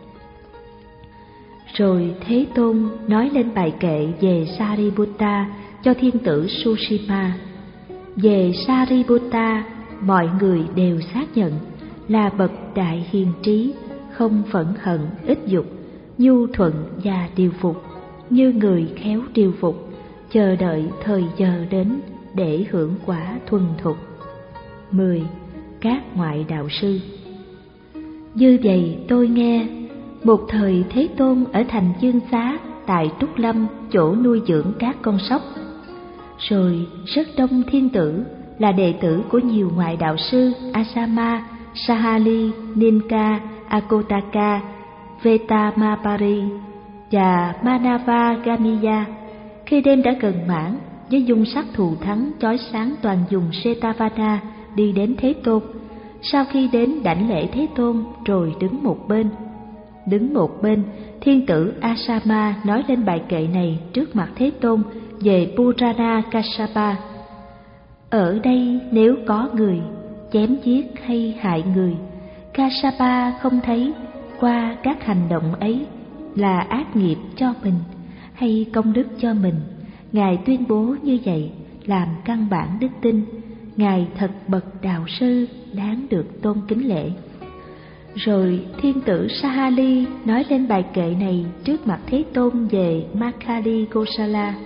Rồi Thế Tôn nói lên bài kệ về Sariputta cho thiên tử Sushima. Về Sariputta, mọi người đều xác nhận là bậc đại hiền trí, không phẫn hận, ít dục, nhu thuận và điều phục, như người khéo điều phục, chờ đợi thời giờ đến để hưởng quả thuần thục. mười. Các ngoại đạo sư. Như vậy tôi nghe, một thời Thế Tôn ở thành Dương Xá tại Trúc Lâm, chỗ nuôi dưỡng các con sóc. Rồi rất đông thiên tử là đệ tử của nhiều ngoại đạo sư Asama, Sahali, Ninka, Akotaka, Vetamapari và Manavagamiya, khi đêm đã gần mãn, với dung sắc thù thắng chói sáng toàn vùng Setavana, đi đến Thế Tôn. Sau khi đến đảnh lễ Thế Tôn rồi đứng một bên. Đứng một bên, thiên tử Asama nói lên bài kệ này trước mặt Thế Tôn về Purana Kassapa. Ở đây nếu có người chém giết hay hại người, Kassapa không thấy qua các hành động ấy là ác nghiệp cho mình hay công đức cho mình. Ngài tuyên bố như vậy làm căn bản đức tin. Ngài thật bậc đạo sư đáng được tôn kính lễ. Rồi thiên tử Sahali nói lên bài kệ này trước mặt Thế Tôn về Makkhali Kosala.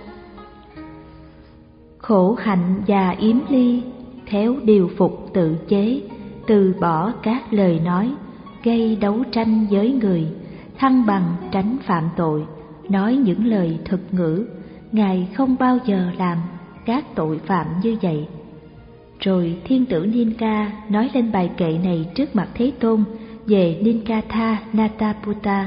Khổ hạnh và yếm ly, khéo điều phục tự chế, từ bỏ các lời nói, gây đấu tranh với người, thăng bằng tránh phạm tội, nói những lời thực ngữ. Ngài không bao giờ làm các tội phạm như vậy. Rồi thiên tử Ninka nói lên bài kệ này trước mặt Thế Tôn về Ninkatha Nataputta.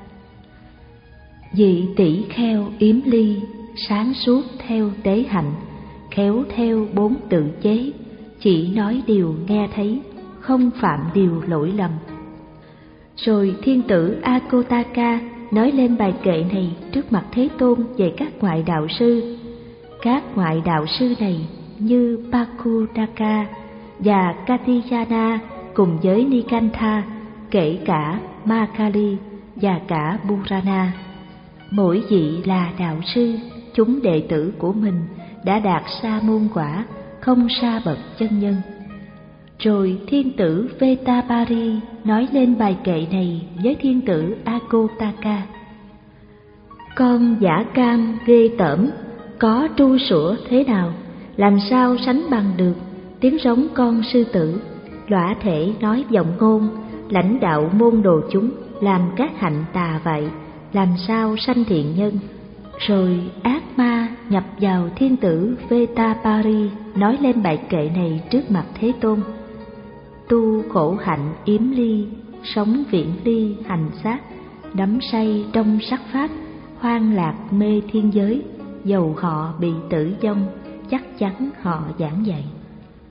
Vị tỷ kheo yếm ly, sáng suốt theo tế hạnh, khéo theo bốn tự chế, chỉ nói điều nghe thấy, không phạm điều lỗi lầm. Rồi thiên tử Akotaka nói lên bài kệ này trước mặt Thế Tôn về các ngoại đạo sư. Các ngoại đạo sư này như Pakudaka và Katiyana cùng với Nikantha, kể cả Makkhali và cả Purana. Mỗi vị là đạo sư, chúng đệ tử của mình đã đạt sa môn quả, không sa bậc chân nhân. Rồi thiên tử Vetapari nói lên bài kệ này với thiên tử Akotaka. Con dã cam ghê tởm, có tru sủa thế nào, làm sao sánh bằng được tiếng rống con sư tử, lõa thể nói vọng ngôn, lãnh đạo môn đồ chúng, làm các hạnh tà vậy, làm sao sanh thiện nhân. Rồi ác ma nhập vào thiên tử Vetapari nói lên bài kệ này trước mặt Thế Tôn. Tu khổ hạnh yếm ly, sống viễn ly hành sát, đắm say trong sắc pháp, hoang lạc mê thiên giới, dầu họ bị tử vong, chắc chắn họ giảng dạy.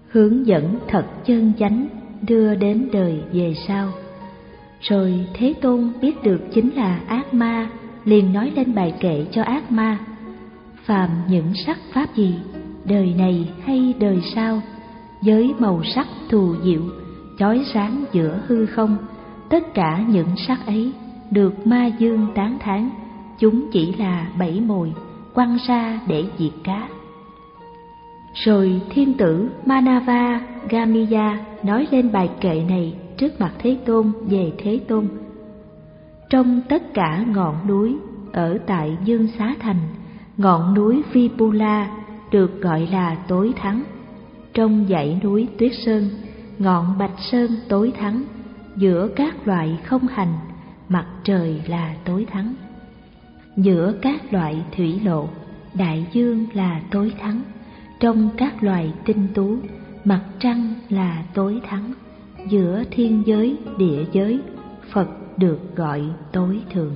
hướng dẫn thật chân chánh đưa đến đời về sau. Rồi Thế Tôn biết được chính là ác ma, liền nói lên bài kệ cho ác ma: phàm những sắc pháp gì, đời này hay đời sau, với màu sắc thù diệu, chói sáng giữa hư không, tất cả những sắc ấy được ma dương tán thán, chúng chỉ là bẫy mồi quăng ra để diệt cá. Rồi thiên tử Manava Gamiya nói lên bài kệ này trước mặt Thế Tôn về Thế Tôn: trong tất cả ngọn núi ở tại Dương Xá Thành, ngọn núi Vipula được gọi là tối thắng. Trong dãy núi Tuyết Sơn, ngọn Bạch Sơn tối thắng. Giữa các loại không hành, mặt trời là tối thắng. Giữa các loại thủy lộ, đại dương là tối thắng. Trong các loài tinh tú, mặt trăng là tối thắng. Giữa thiên giới, địa giới, Phật được gọi tối thượng.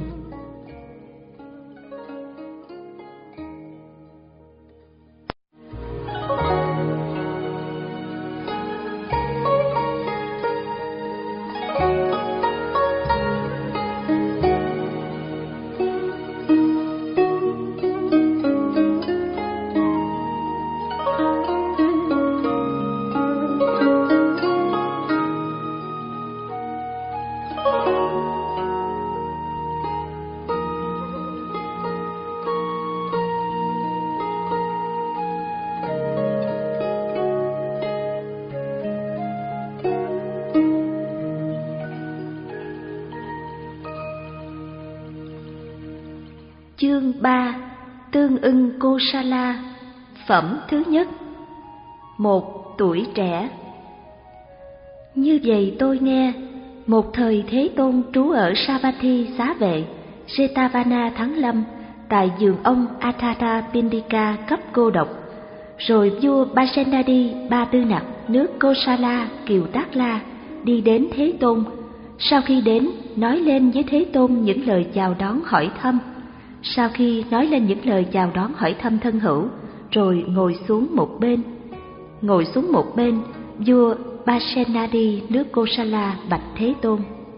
Chương ba. Tương ưng Kosala. Phẩm thứ nhất. Một. Tuổi trẻ. Như vậy tôi nghe, một thời Thế Tôn trú ở Savatthi Xá Vệ, Jetavana Thắng Lâm, tại giường ông Atthata Pindika cấp cô độc. Rồi vua Pasenadi Ba Tư Nặc nước Kosala Kiều Tác La đi đến Thế Tôn. Sau khi đến, nói lên với Thế Tôn những lời chào đón hỏi thăm. Sau khi nói lên những lời chào đón hỏi thăm thân hữu, rồi ngồi xuống một bên. Ngồi xuống một bên, vua Pasenadi nước Kosala bạch Thế Tôn: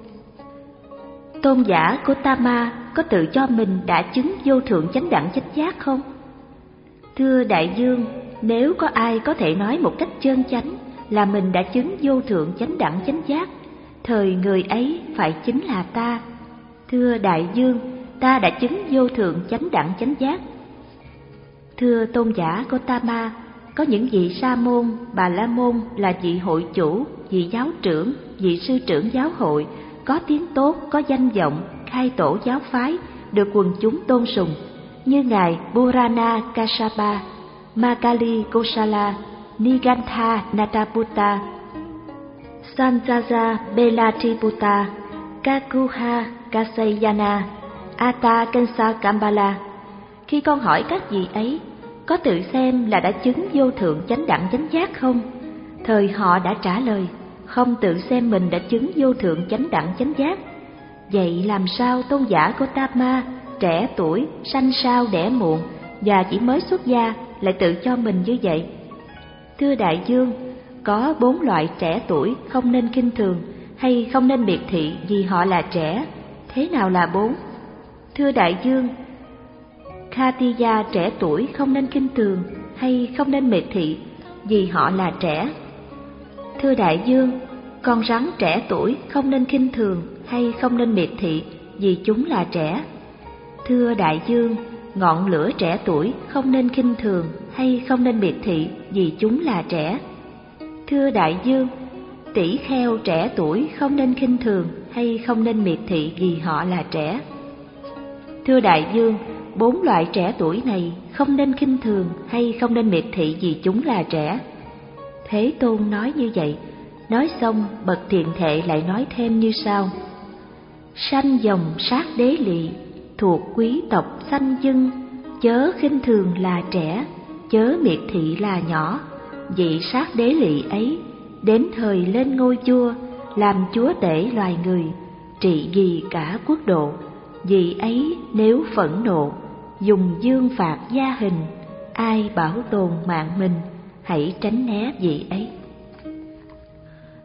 tôn giả Gotama có tự cho mình đã chứng vô thượng chánh đẳng chánh giác không? Thưa đại dương, nếu có ai có thể nói một cách chân chánh là mình đã chứng vô thượng chánh đẳng chánh giác, thời người ấy phải chính là ta. Thưa đại dương, ta đã chứng vô thượng chánh đẳng chánh giác. Thưa tôn giả Gotama, có những vị sa môn, bà la môn là vị hội chủ, vị giáo trưởng, vị sư trưởng giáo hội, có tiếng tốt, có danh vọng, khai tổ giáo phái, được quần chúng tôn sùng, như ngài Purana Kassapa, Makali Kosala, Nigantha Nataputta, Sanjaja Belatriputta, Kakuha Kasayana, Ata Kensa Kambala. Khi con hỏi các vị ấy có tự xem là đã chứng vô thượng chánh đẳng chánh giác không, thời họ đã trả lời không tự xem mình đã chứng vô thượng chánh đẳng chánh giác. Vậy làm sao tôn giả Gotama, trẻ tuổi, sanh sao đẻ muộn và chỉ mới xuất gia, lại tự cho mình như vậy? Thưa đại dương, có bốn loại trẻ tuổi không nên khinh thường hay không nên miệt thị vì họ là trẻ. Thế nào là bốn? Thưa đại dương, Khatiya trẻ tuổi không nên khinh thường hay không nên miệt thị vì họ là trẻ. Thưa đại dương, con rắn trẻ tuổi không nên khinh thường hay không nên miệt thị vì chúng là trẻ. Thưa đại dương, ngọn lửa trẻ tuổi không nên khinh thường hay không nên miệt thị vì chúng là trẻ. Thưa đại dương, tỷ kheo trẻ tuổi không nên khinh thường hay không nên miệt thị vì họ là trẻ. Thưa đại dương, bốn loại trẻ tuổi này không nên khinh thường hay không nên miệt thị vì chúng là trẻ. Thế Tôn nói như vậy. Nói xong, bậc thiện thệ lại nói thêm như sau: sanh dòng sát đế lỵ, thuộc quý tộc sanh dân, chớ khinh thường là trẻ, chớ miệt thị là nhỏ. Vị sát đế lỵ ấy, đến thời lên ngôi vua, làm chúa tể loài người, trị vì cả quốc độ. Vị ấy nếu phẫn nộ, dùng dương phạt gia hình, ai bảo tồn mạng mình, hãy tránh né vị ấy.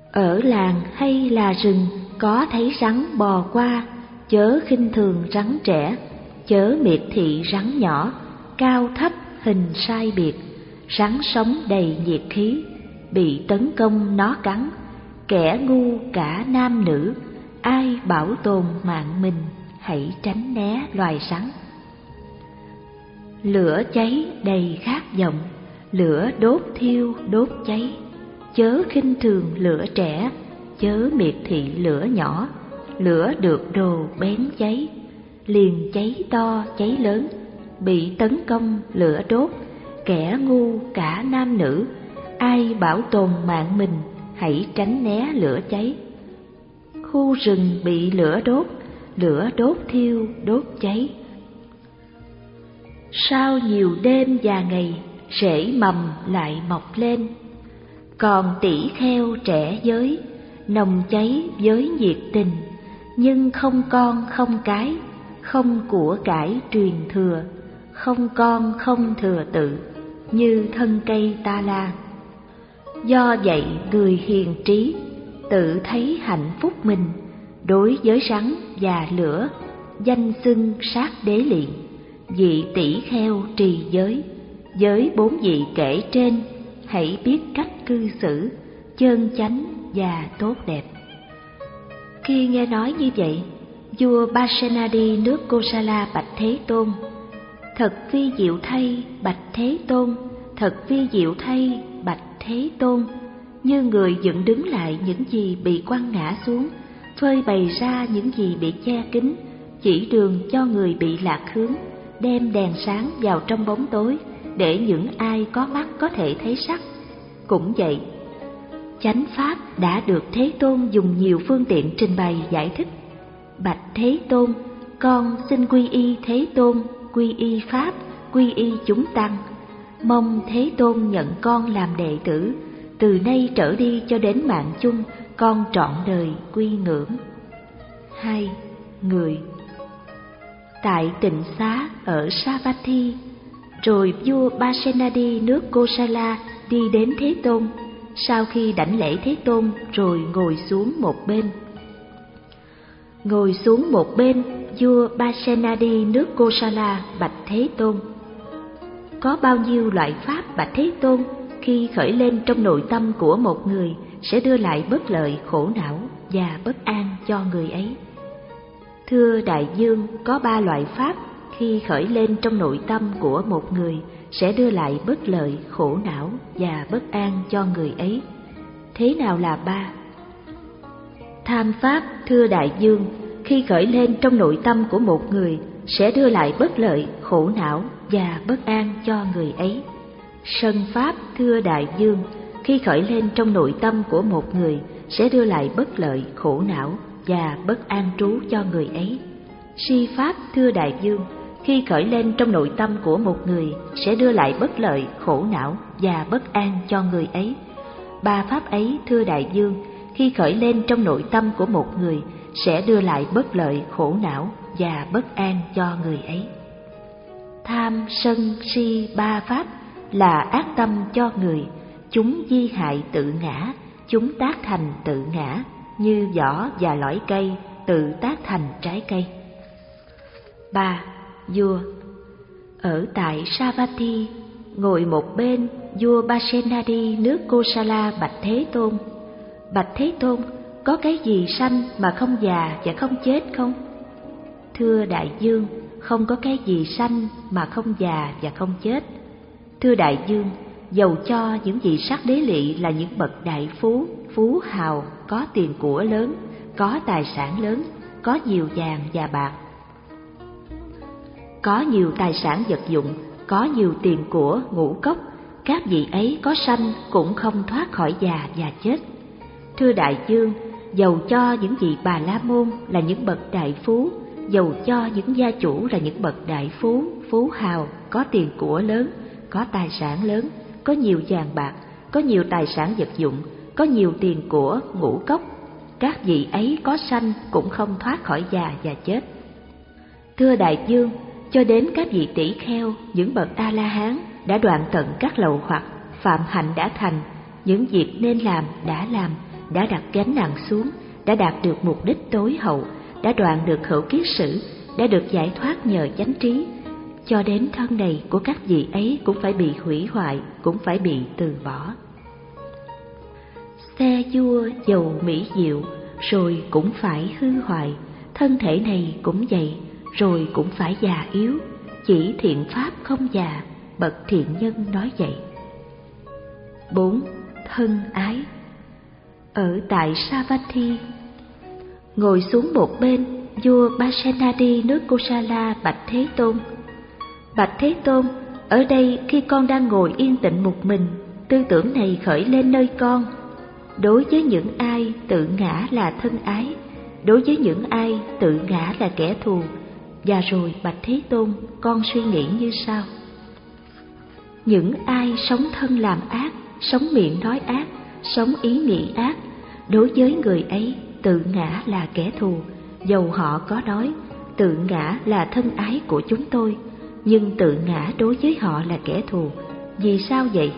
Ở làng hay là rừng có thấy rắn bò qua, chớ khinh thường rắn trẻ, chớ miệt thị rắn nhỏ, cao thấp hình sai biệt. Rắn sống đầy nhiệt khí, bị tấn công nó cắn, kẻ ngu cả nam nữ, ai bảo tồn mạng mình, hãy tránh né loài rắn. Lửa cháy đầy khát vọng, lửa đốt thiêu đốt cháy, chớ khinh thường lửa trẻ, chớ miệt thị lửa nhỏ. Lửa được đồ bén cháy, liền cháy to cháy lớn, bị tấn công lửa đốt, kẻ ngu cả nam nữ, ai bảo tồn mạng mình, hãy tránh né lửa cháy. Khu rừng bị lửa đốt, lửa đốt thiêu đốt cháy. Sau nhiều đêm và ngày, rễ mầm lại mọc lên. Còn tỷ kheo trẻ giới, nồng cháy với nhiệt tình, nhưng không con không cái, không của cải truyền thừa, không con không thừa tự, như thân cây ta la. Do vậy người hiền trí tự thấy hạnh phúc mình, đối với rắn và lửa danh xưng sát đế liện, vị tỷ kheo trì giới. Với bốn vị kể trên, hãy biết cách cư xử chân chánh và tốt đẹp. Khi nghe nói như vậy, vua Pasenadi nước Kosala bạch Thế Tôn: Thật vi diệu thay bạch Thế Tôn, thật vi diệu thay bạch Thế Tôn. Như người dựng đứng lại những gì bị quăng ngã xuống, phơi bày ra những gì bị che kín, chỉ đường cho người bị lạc hướng, đem đèn sáng vào trong bóng tối, để những ai có mắt có thể thấy sắc. Cũng vậy, chánh pháp đã được Thế Tôn dùng nhiều phương tiện trình bày giải thích. Bạch Thế Tôn, con xin quy y Thế Tôn, quy y pháp, quy y chúng tăng. Mong Thế Tôn nhận con làm đệ tử, từ nay trở đi cho đến mạng chung, con trọn đời quy ngưỡng. Hai. Người. Tại tịnh xá ở Savatthi, rồi vua Pasenadi nước Kosala đi đến Thế Tôn. Sau khi đảnh lễ Thế Tôn rồi ngồi xuống một bên. Ngồi xuống một bên, vua Pasenadi nước Kosala bạch Thế Tôn: Có bao nhiêu loại pháp bạch Thế Tôn khi khởi lên trong nội tâm của một người sẽ đưa lại bất lợi, khổ não và bất an cho người ấy? Thưa đại dương, có ba loại pháp khi khởi lên trong nội tâm của một người sẽ đưa lại bất lợi, khổ não và bất an cho người ấy. Thế nào là ba? Tham pháp, thưa đại dương, khi khởi lên trong nội tâm của một người sẽ đưa lại bất lợi, khổ não và bất an cho người ấy. Sân pháp, thưa đại dương, khi khởi lên trong nội tâm của một người sẽ đưa lại bất lợi, khổ não và bất an trú cho người ấy. Si pháp, thưa đại dương, khi khởi lên trong nội tâm của một người sẽ đưa lại bất lợi, khổ não và bất an cho người ấy. Ba pháp ấy, thưa đại dương, khi khởi lên trong nội tâm của một người sẽ đưa lại bất lợi, khổ não và bất an cho người ấy. Tham, sân, si ba pháp là ác tâm cho người, chúng di hại tự ngã, chúng tác thành tự ngã, như vỏ và lõi cây tự tác thành trái cây. Ba. Vua. Ở tại Savatthi, ngồi một bên, vua Pasenadi nước Kosala bạch Thế Tôn: Bạch Thế Tôn, có cái gì sanh mà không già và không chết không? Thưa đại dương, không có cái gì sanh mà không già và không chết. Thưa đại dương, dầu cho những vị sắc đế lị là những bậc đại phú, phú hào, có tiền của lớn, có tài sản lớn, có nhiều vàng và bạc, có nhiều tài sản vật dụng, có nhiều tiền của, ngũ cốc, các vị ấy có sanh cũng không thoát khỏi già và chết. Thưa đại dương, dầu cho những vị Bà La Môn là những bậc đại phú, dầu cho những gia chủ là những bậc đại phú, phú hào, có tiền của lớn, có tài sản lớn, có nhiều vàng bạc, có nhiều tài sản vật dụng, có nhiều tiền của, ngũ cốc, các vị ấy có sanh cũng không thoát khỏi già và chết. Thưa đại dương, cho đến các vị tỷ kheo, những bậc A-la-hán đã đoạn tận các lậu hoặc, phạm hạnh đã thành, những việc nên làm đã làm, đã đặt gánh nặng xuống, đã đạt được mục đích tối hậu, đã đoạn được hữu kiết sử, đã được giải thoát nhờ chánh trí. Cho đến thân này của các vị ấy cũng phải bị hủy hoại, cũng phải bị từ bỏ. Xe vua dầu mỹ diệu, rồi cũng phải hư hoại. Thân thể này cũng vậy, rồi cũng phải già yếu. Chỉ thiện pháp không già, bậc thiện nhân nói vậy. Bốn. Thân ái. Ở tại Savatthi, ngồi xuống một bên, vua Pasenadi nước Kosala bạch Thế Tôn: Bạch Thế Tôn, ở đây khi con đang ngồi yên tĩnh một mình, tư tưởng này khởi lên nơi con. Đối với những ai tự ngã là thân ái, đối với những ai tự ngã là kẻ thù. Và rồi bạch Thế Tôn, con suy nghĩ như sau: những ai sống thân làm ác, sống miệng nói ác, sống ý nghĩ ác, đối với người ấy tự ngã là kẻ thù. Dầu họ có nói tự ngã là thân ái của chúng tôi, nhưng tự ngã đối với họ là kẻ thù. Vì sao vậy?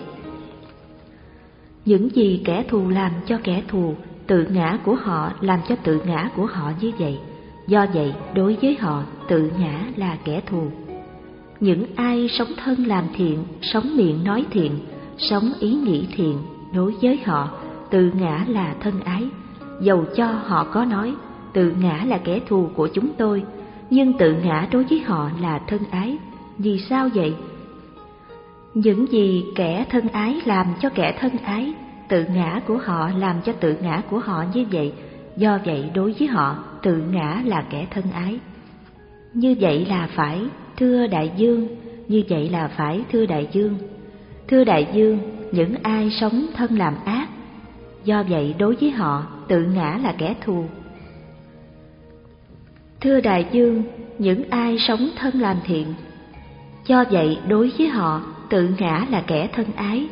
Những gì kẻ thù làm cho kẻ thù, tự ngã của họ làm cho tự ngã của họ như vậy. Do vậy, đối với họ, tự ngã là kẻ thù. Những ai sống thân làm thiện, sống miệng nói thiện, sống ý nghĩ thiện, đối với họ, tự ngã là thân ái. Dầu cho họ có nói tự ngã là kẻ thù của chúng tôi, nhưng tự ngã đối với họ là thân ái. Vì sao vậy? Những gì kẻ thân ái làm cho kẻ thân ái, tự ngã của họ làm cho tự ngã của họ như vậy. Do vậy đối với họ, tự ngã là kẻ thân ái. Như vậy là phải, thưa đại dương, như vậy là phải, thưa đại dương. Thưa đại dương, những ai sống thân làm ác, do vậy đối với họ, tự ngã là kẻ thù. Thưa đại dương, những ai sống thân làm thiện, do vậy đối với họ, tự ngã là kẻ thân ái.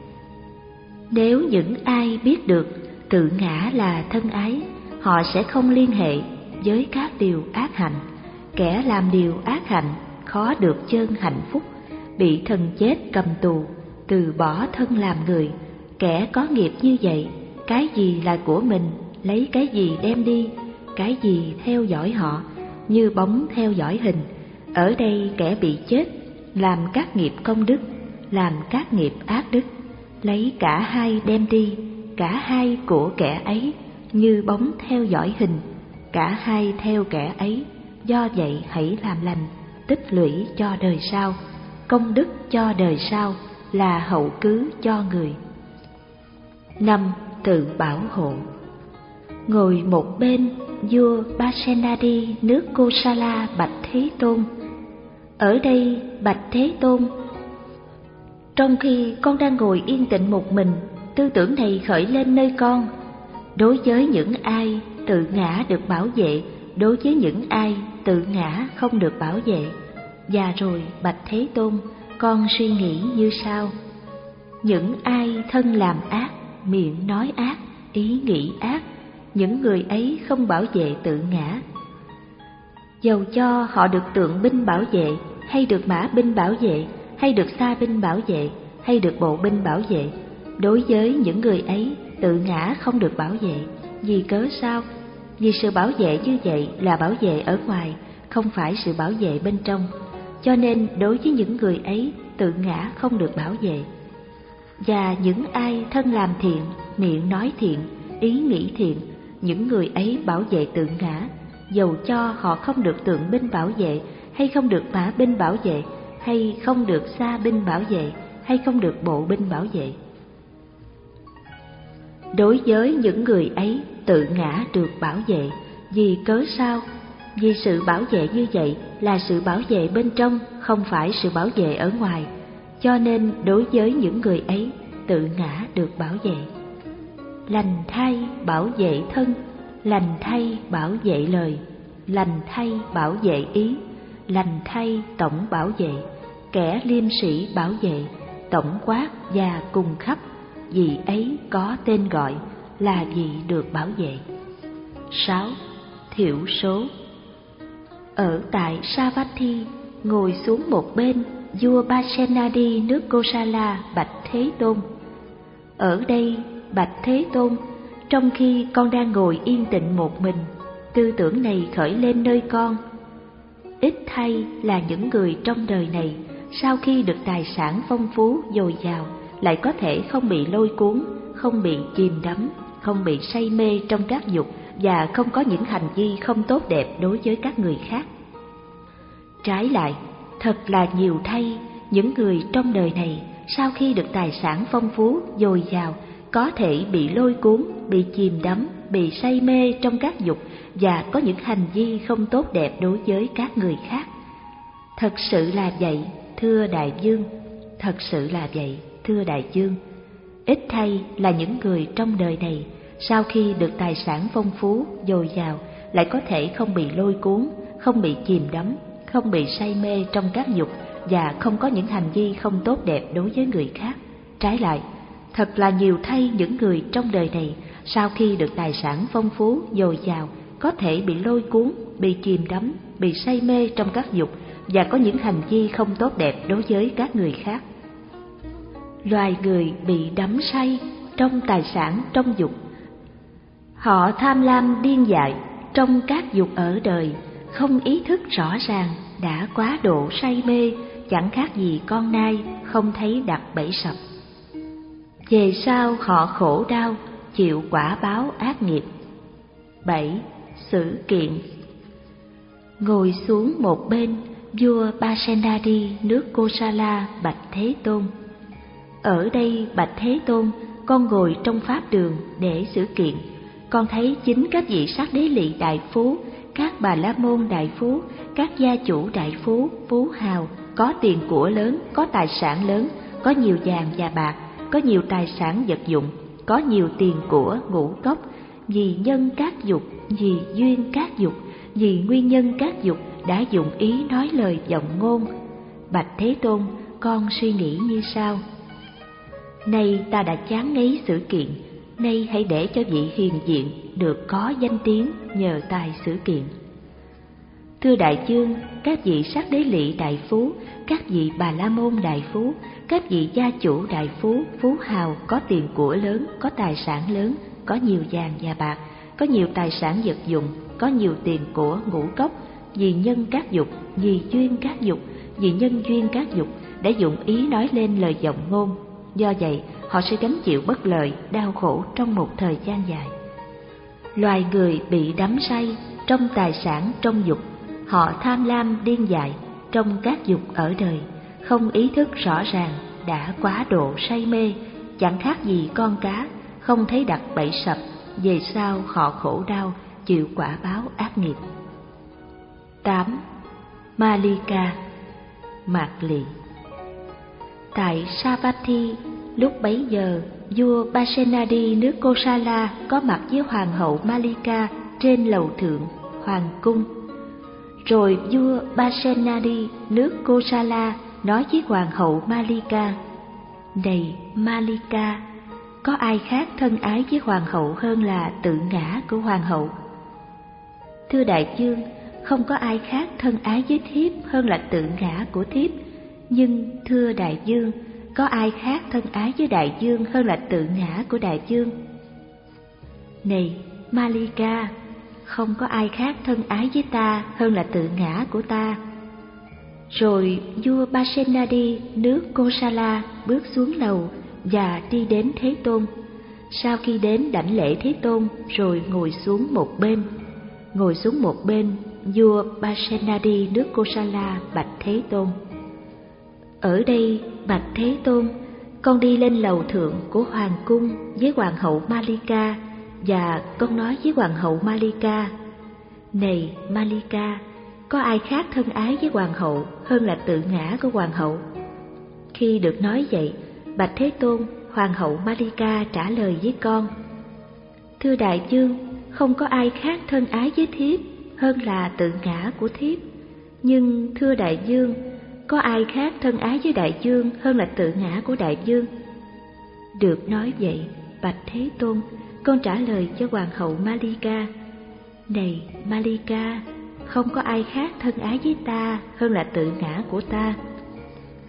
Nếu những ai biết được tự ngã là thân ái, họ sẽ không liên hệ với các điều ác hạnh. Kẻ làm điều ác hạnh khó được chân hạnh phúc, bị thần chết cầm tù, từ bỏ thân làm người. Kẻ có nghiệp như vậy, cái gì là của mình, lấy cái gì đem đi, cái gì theo dõi họ, như bóng theo dõi hình. Ở đây kẻ bị chết làm các nghiệp công đức, làm các nghiệp ác đức, lấy cả hai đem đi, cả hai của kẻ ấy, như bóng theo dõi hình, cả hai theo kẻ ấy. Do vậy hãy làm lành, tích lũy cho đời sau, công đức cho đời sau, là hậu cứ cho người. Năm. Tự bảo hộ. Ngồi một bên, vua Pasenadi nước Kosala bạch Thế Tôn: Ở đây bạch Thế Tôn, trong khi con đang ngồi yên tĩnh một mình, tư tưởng này khởi lên nơi con. Đối với những ai tự ngã được bảo vệ, đối với những ai tự ngã không được bảo vệ. Và rồi bạch Thế Tôn, con suy nghĩ như sau: những ai thân làm ác, miệng nói ác, ý nghĩ ác, những người ấy không bảo vệ tự ngã. Dầu cho họ được tượng binh bảo vệ, hay được mã binh bảo vệ, hay được xa binh bảo vệ, hay được bộ binh bảo vệ, đối với những người ấy tự ngã không được bảo vệ. Vì cớ sao? Vì sự bảo vệ như vậy là bảo vệ ở ngoài, không phải sự bảo vệ bên trong. Cho nên đối với những người ấy tự ngã không được bảo vệ. Và những ai thân làm thiện, miệng nói thiện, ý nghĩ thiện, những người ấy bảo vệ tự ngã. Dầu cho họ không được tượng binh bảo vệ, hay không được mã binh bảo vệ, hay không được xa binh bảo vệ, hay không được bộ binh bảo vệ. Đối với những người ấy tự ngã được bảo vệ. Vì cớ sao? Vì sự bảo vệ như vậy là sự bảo vệ bên trong, không phải sự bảo vệ ở ngoài. Cho nên đối với những người ấy tự ngã được bảo vệ. Lành thay bảo vệ thân, lành thay bảo vệ lời, lành thay bảo vệ ý, lành thay tổng bảo vệ. Kẻ liêm sĩ bảo vệ, tổng quát và cùng khắp, vì ấy có tên gọi là vị được bảo vệ. Sáu. Thiểu số. Ở tại Savatthi, ngồi xuống một bên, vua Pasenadi nước Kosala bạch Thế Tôn: Ở đây bạch Thế Tôn, trong khi con đang ngồi yên tĩnh một mình, tư tưởng này khởi lên nơi con. Ít thay là những người trong đời này, sau khi được tài sản phong phú dồi dào, lại có thể không bị lôi cuốn, không bị chìm đắm, không bị say mê trong các dục và không có những hành vi không tốt đẹp đối với các người khác. Trái lại, thật là nhiều thay những người trong đời này, sau khi được tài sản phong phú dồi dào, có thể bị lôi cuốn, bị chìm đắm, bị say mê trong các dục và có những hành vi không tốt đẹp đối với các người khác. Thật sự là vậy, thưa đại dương, thật sự là vậy, thưa đại dương. Ít thay là những người trong đời này, sau khi được tài sản phong phú dồi dào, lại có thể không bị lôi cuốn, không bị chìm đắm, không bị say mê trong các dục và không có những hành vi không tốt đẹp đối với người khác. Trái lại, thật là nhiều thay những người trong đời này, sau khi được tài sản phong phú dồi dào, có thể bị lôi cuốn, bị chìm đắm, bị say mê trong các dục và có những hành vi không tốt đẹp đối với các người khác. Loài người bị đắm say trong tài sản trong dục. Họ tham lam điên dại trong các dục ở đời, không ý thức rõ ràng, đã quá độ say mê, chẳng khác gì con nai không thấy đặt bẫy sập. Về sau họ khổ đau, chịu quả báo ác nghiệp. Bảy. Sử kiện. Ngồi xuống một bên, vua Pasenadi nước Kosala bạch Thế Tôn: Ở đây bạch Thế Tôn, con ngồi trong pháp đường để xử kiện. Con thấy chính các vị sát đế lỵ đại phú, các bà la môn đại phú, các gia chủ đại phú, phú hào, có tiền của lớn, có tài sản lớn, có nhiều vàng và bạc, có nhiều tài sản vật dụng, có nhiều tiền của ngũ cốc, vì nhân các dục, vì duyên các dục, vì nguyên nhân các dục đã dụng ý nói lời vọng ngôn. Bạch Thế Tôn, con suy nghĩ như sau: Nay ta đã chán ngấy sự kiện, nay hãy để cho vị hiền diện được có danh tiếng nhờ tài xử kiện. Thưa đại dương, các vị sát đế lỵ đại phú, các vị bà la môn đại phú, các vị gia chủ đại phú, phú hào, có tiền của lớn, có tài sản lớn, có nhiều vàng và bạc, có nhiều tài sản vật dụng, có nhiều tiền của ngũ cốc, vì nhân các dục, vì duyên các dục, vì nhân duyên các dục đã dụng ý nói lên lời vọng ngôn. Do vậy, họ sẽ gánh chịu bất lợi, đau khổ trong một thời gian dài. Loài người bị đắm say trong tài sản trong dục, họ tham lam điên dại trong các dục ở đời, không ý thức rõ ràng, đã quá độ say mê, chẳng khác gì con cá không thấy đặt bẫy sập. Về sau họ khổ đau, chịu quả báo ác nghiệp. Tám. Malika, mạt lị. Tại Savatthi, lúc bấy giờ, vua Pasenadi nước Kosala có mặt với hoàng hậu Malika trên lầu thượng hoàng cung. Rồi vua Pasenadi nước Kosala nói với hoàng hậu Malika: Này Malika, có ai khác thân ái với hoàng hậu hơn là tự ngã của hoàng hậu? Thưa đại dương, không có ai khác thân ái với thiếp hơn là tự ngã của thiếp. Nhưng thưa đại dương, có ai khác thân ái với đại dương hơn là tự ngã của đại dương? Này Malika, không có ai khác thân ái với ta hơn là tự ngã của ta. Rồi vua Pasenadi nước Kosala bước xuống lầu và đi đến Thế Tôn. Sau khi đến đảnh lễ Thế Tôn rồi ngồi xuống một bên. Ngồi xuống một bên, vua Pasenadi nước Kosala bạch Thế Tôn: Ở đây bạch Thế Tôn, con đi lên lầu thượng của hoàng cung với hoàng hậu Malika, và con nói với hoàng hậu Malika: Này Malika, có ai khác thân ái với hoàng hậu hơn là tự ngã của hoàng hậu? Khi được nói vậy, bạch Thế Tôn, hoàng hậu Malika trả lời với con: Thưa đại dương, không có ai khác thân ái với thiếp hơn là tự ngã của thiếp. Nhưng thưa đại dương, có ai khác thân ái với đại dương hơn là tự ngã của đại dương? Được nói vậy, bạch Thế Tôn, con trả lời cho hoàng hậu Malika: Này Malika, không có ai khác thân ái với ta hơn là tự ngã của ta.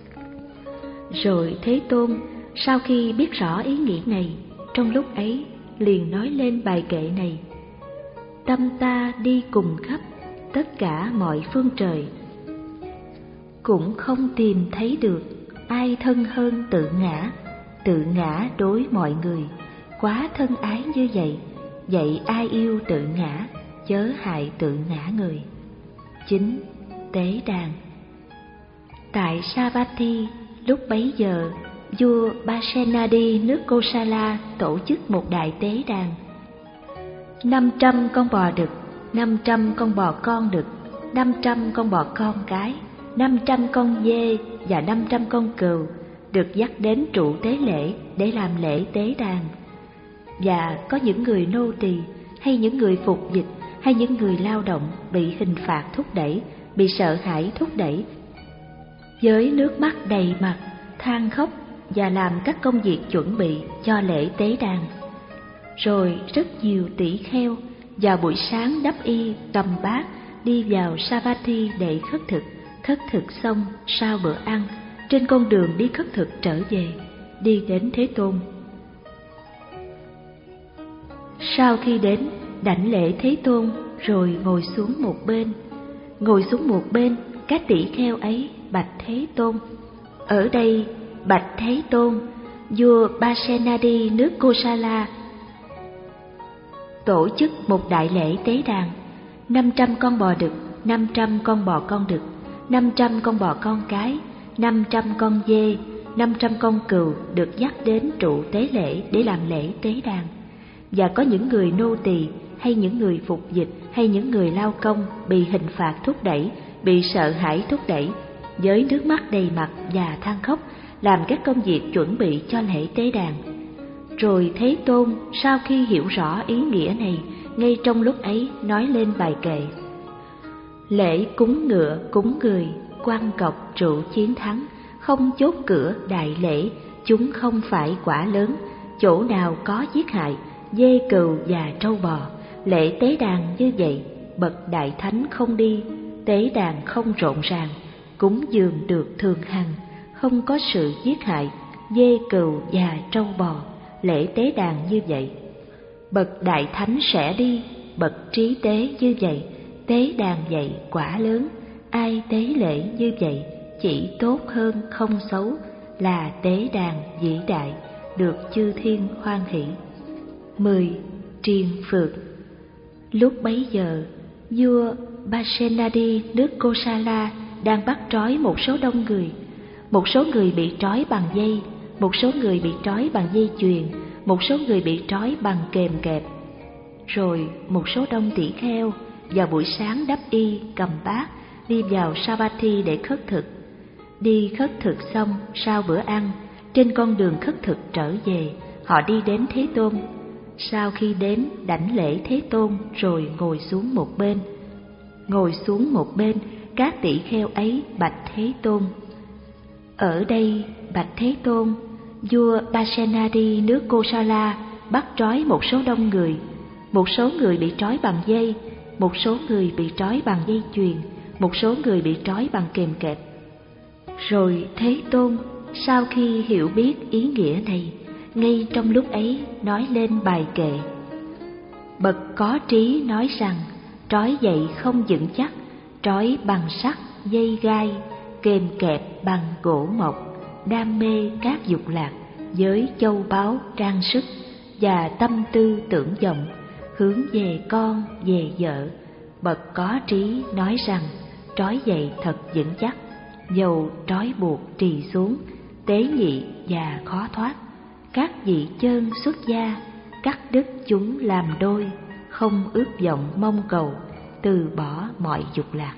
Rồi Thế Tôn, sau khi biết rõ ý nghĩ này, trong lúc ấy liền nói lên bài kệ này: tâm ta đi cùng khắp tất cả mọi phương trời, cũng không tìm thấy được ai thân hơn tự ngã. Tự ngã đối mọi người quá thân ái như vậy, vậy ai yêu tự ngã, chớ hại tự ngã người. Chín. Tế đàn. Tại Savatthi, lúc bấy giờ, vua Pasenadi nước Kosala tổ chức một đại tế đàn. Năm trăm con bò đực, năm trăm con bò con đực, năm trăm con bò con cái, năm trăm con dê và năm trăm con cừu được dắt đến trụ tế lễ để làm lễ tế đàn. Và có những người nô tỳ hay những người phục dịch hay những người lao động bị hình phạt thúc đẩy, bị sợ hãi thúc đẩy, với nước mắt đầy mặt, than khóc và làm các công việc chuẩn bị cho lễ tế đàn. Rồi rất nhiều tỷ kheo vào buổi sáng đắp y cầm bát đi vào Savatthi để khất thực. Khất thực xong sau bữa ăn, trên con đường đi khất thực trở về, đi đến Thế Tôn. Sau khi đến, đảnh lễ Thế Tôn rồi ngồi xuống một bên. Ngồi xuống một bên, các tỷ kheo ấy bạch Thế Tôn: ở đây bạch Thế Tôn, vua Pasenadi nước Kosala tổ chức một đại lễ tế đàn. Năm trăm con bò đực, năm trăm con bò con đực, năm trăm con bò con cái, năm trăm con dê, năm trăm con cừu được dắt đến trụ tế lễ để làm lễ tế đàn. Và có những người nô tỳ hay những người phục dịch hay những người lao công bị hình phạt thúc đẩy, bị sợ hãi thúc đẩy, với nước mắt đầy mặt và than khóc, làm các công việc chuẩn bị cho lễ tế đàn. Rồi Thế Tôn sau khi hiểu rõ ý nghĩa này, ngay trong lúc ấy nói lên bài kệ: lễ cúng ngựa cúng người, quan cọc trụ chiến thắng, không chốt cửa đại lễ, chúng không phải quả lớn, chỗ nào có giết hại, dê cừu và trâu bò. Lễ tế đàn như vậy, bậc đại thánh không đi, tế đàn không rộn ràng, cúng dường được thường hằng, không có sự giết hại, dê cừu và trâu bò. Lễ tế đàn như vậy, bậc đại thánh sẽ đi, bậc trí tế như vậy, tế đàn vậy quả lớn. Ai tế lễ như vậy chỉ tốt hơn không xấu, là tế đàn vĩ đại, được chư thiên hoan hỷ. Mười. Triền phược. Lúc bấy giờ, vua Pasenadi nước Kosala đang bắt trói một số đông người. Một số người bị trói bằng dây, một số người bị trói bằng dây chuyền, một số người bị trói bằng kềm kẹp. Rồi một số đông tỷ kheo vào buổi sáng đắp y cầm bát đi vào Savatthi để khất thực. Đi khất thực xong sau bữa ăn, trên con đường khất thực trở về, họ đi đến Thế Tôn. Sau khi đến, đảnh lễ Thế Tôn rồi ngồi xuống một bên. Ngồi xuống một bên, các tỷ kheo ấy bạch Thế Tôn: ở đây bạch Thế Tôn, vua Pasenadi nước Kosala bắt trói một số đông người. Một số người bị trói bằng dây, một số người bị trói bằng dây chuyền, một số người bị trói bằng kềm kẹp. Rồi Thế Tôn sau khi hiểu biết ý nghĩa này, ngay trong lúc ấy nói lên bài kệ: bậc có trí nói rằng, trói dậy không vững chắc, trói bằng sắt, dây gai, kềm kẹp bằng gỗ mộc, đam mê các dục lạc, với châu báu trang sức và tâm tư tưởng vọng, hướng về con, về vợ. Bậc có trí nói rằng, trói dậy thật vững chắc, dầu trói buộc trì xuống, tế nhị và khó thoát. Các vị chơn xuất gia, cắt đứt chúng làm đôi, không ước vọng mong cầu, từ bỏ mọi dục lạc.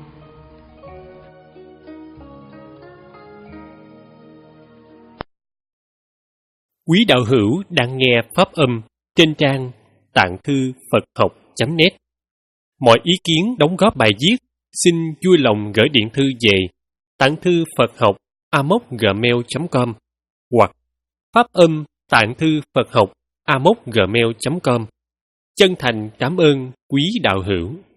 Quý đạo hữu đang nghe pháp âm trên trang tạng thư Phật học chấm net. Mọi ý kiến đóng góp bài viết xin vui lòng gửi điện thư về tạng thư Phật học a m o c gmail chấm com hoặc pháp âm tạng thư Phật học a m o c gmail chấm com. Chân thành cảm ơn quý đạo hữu.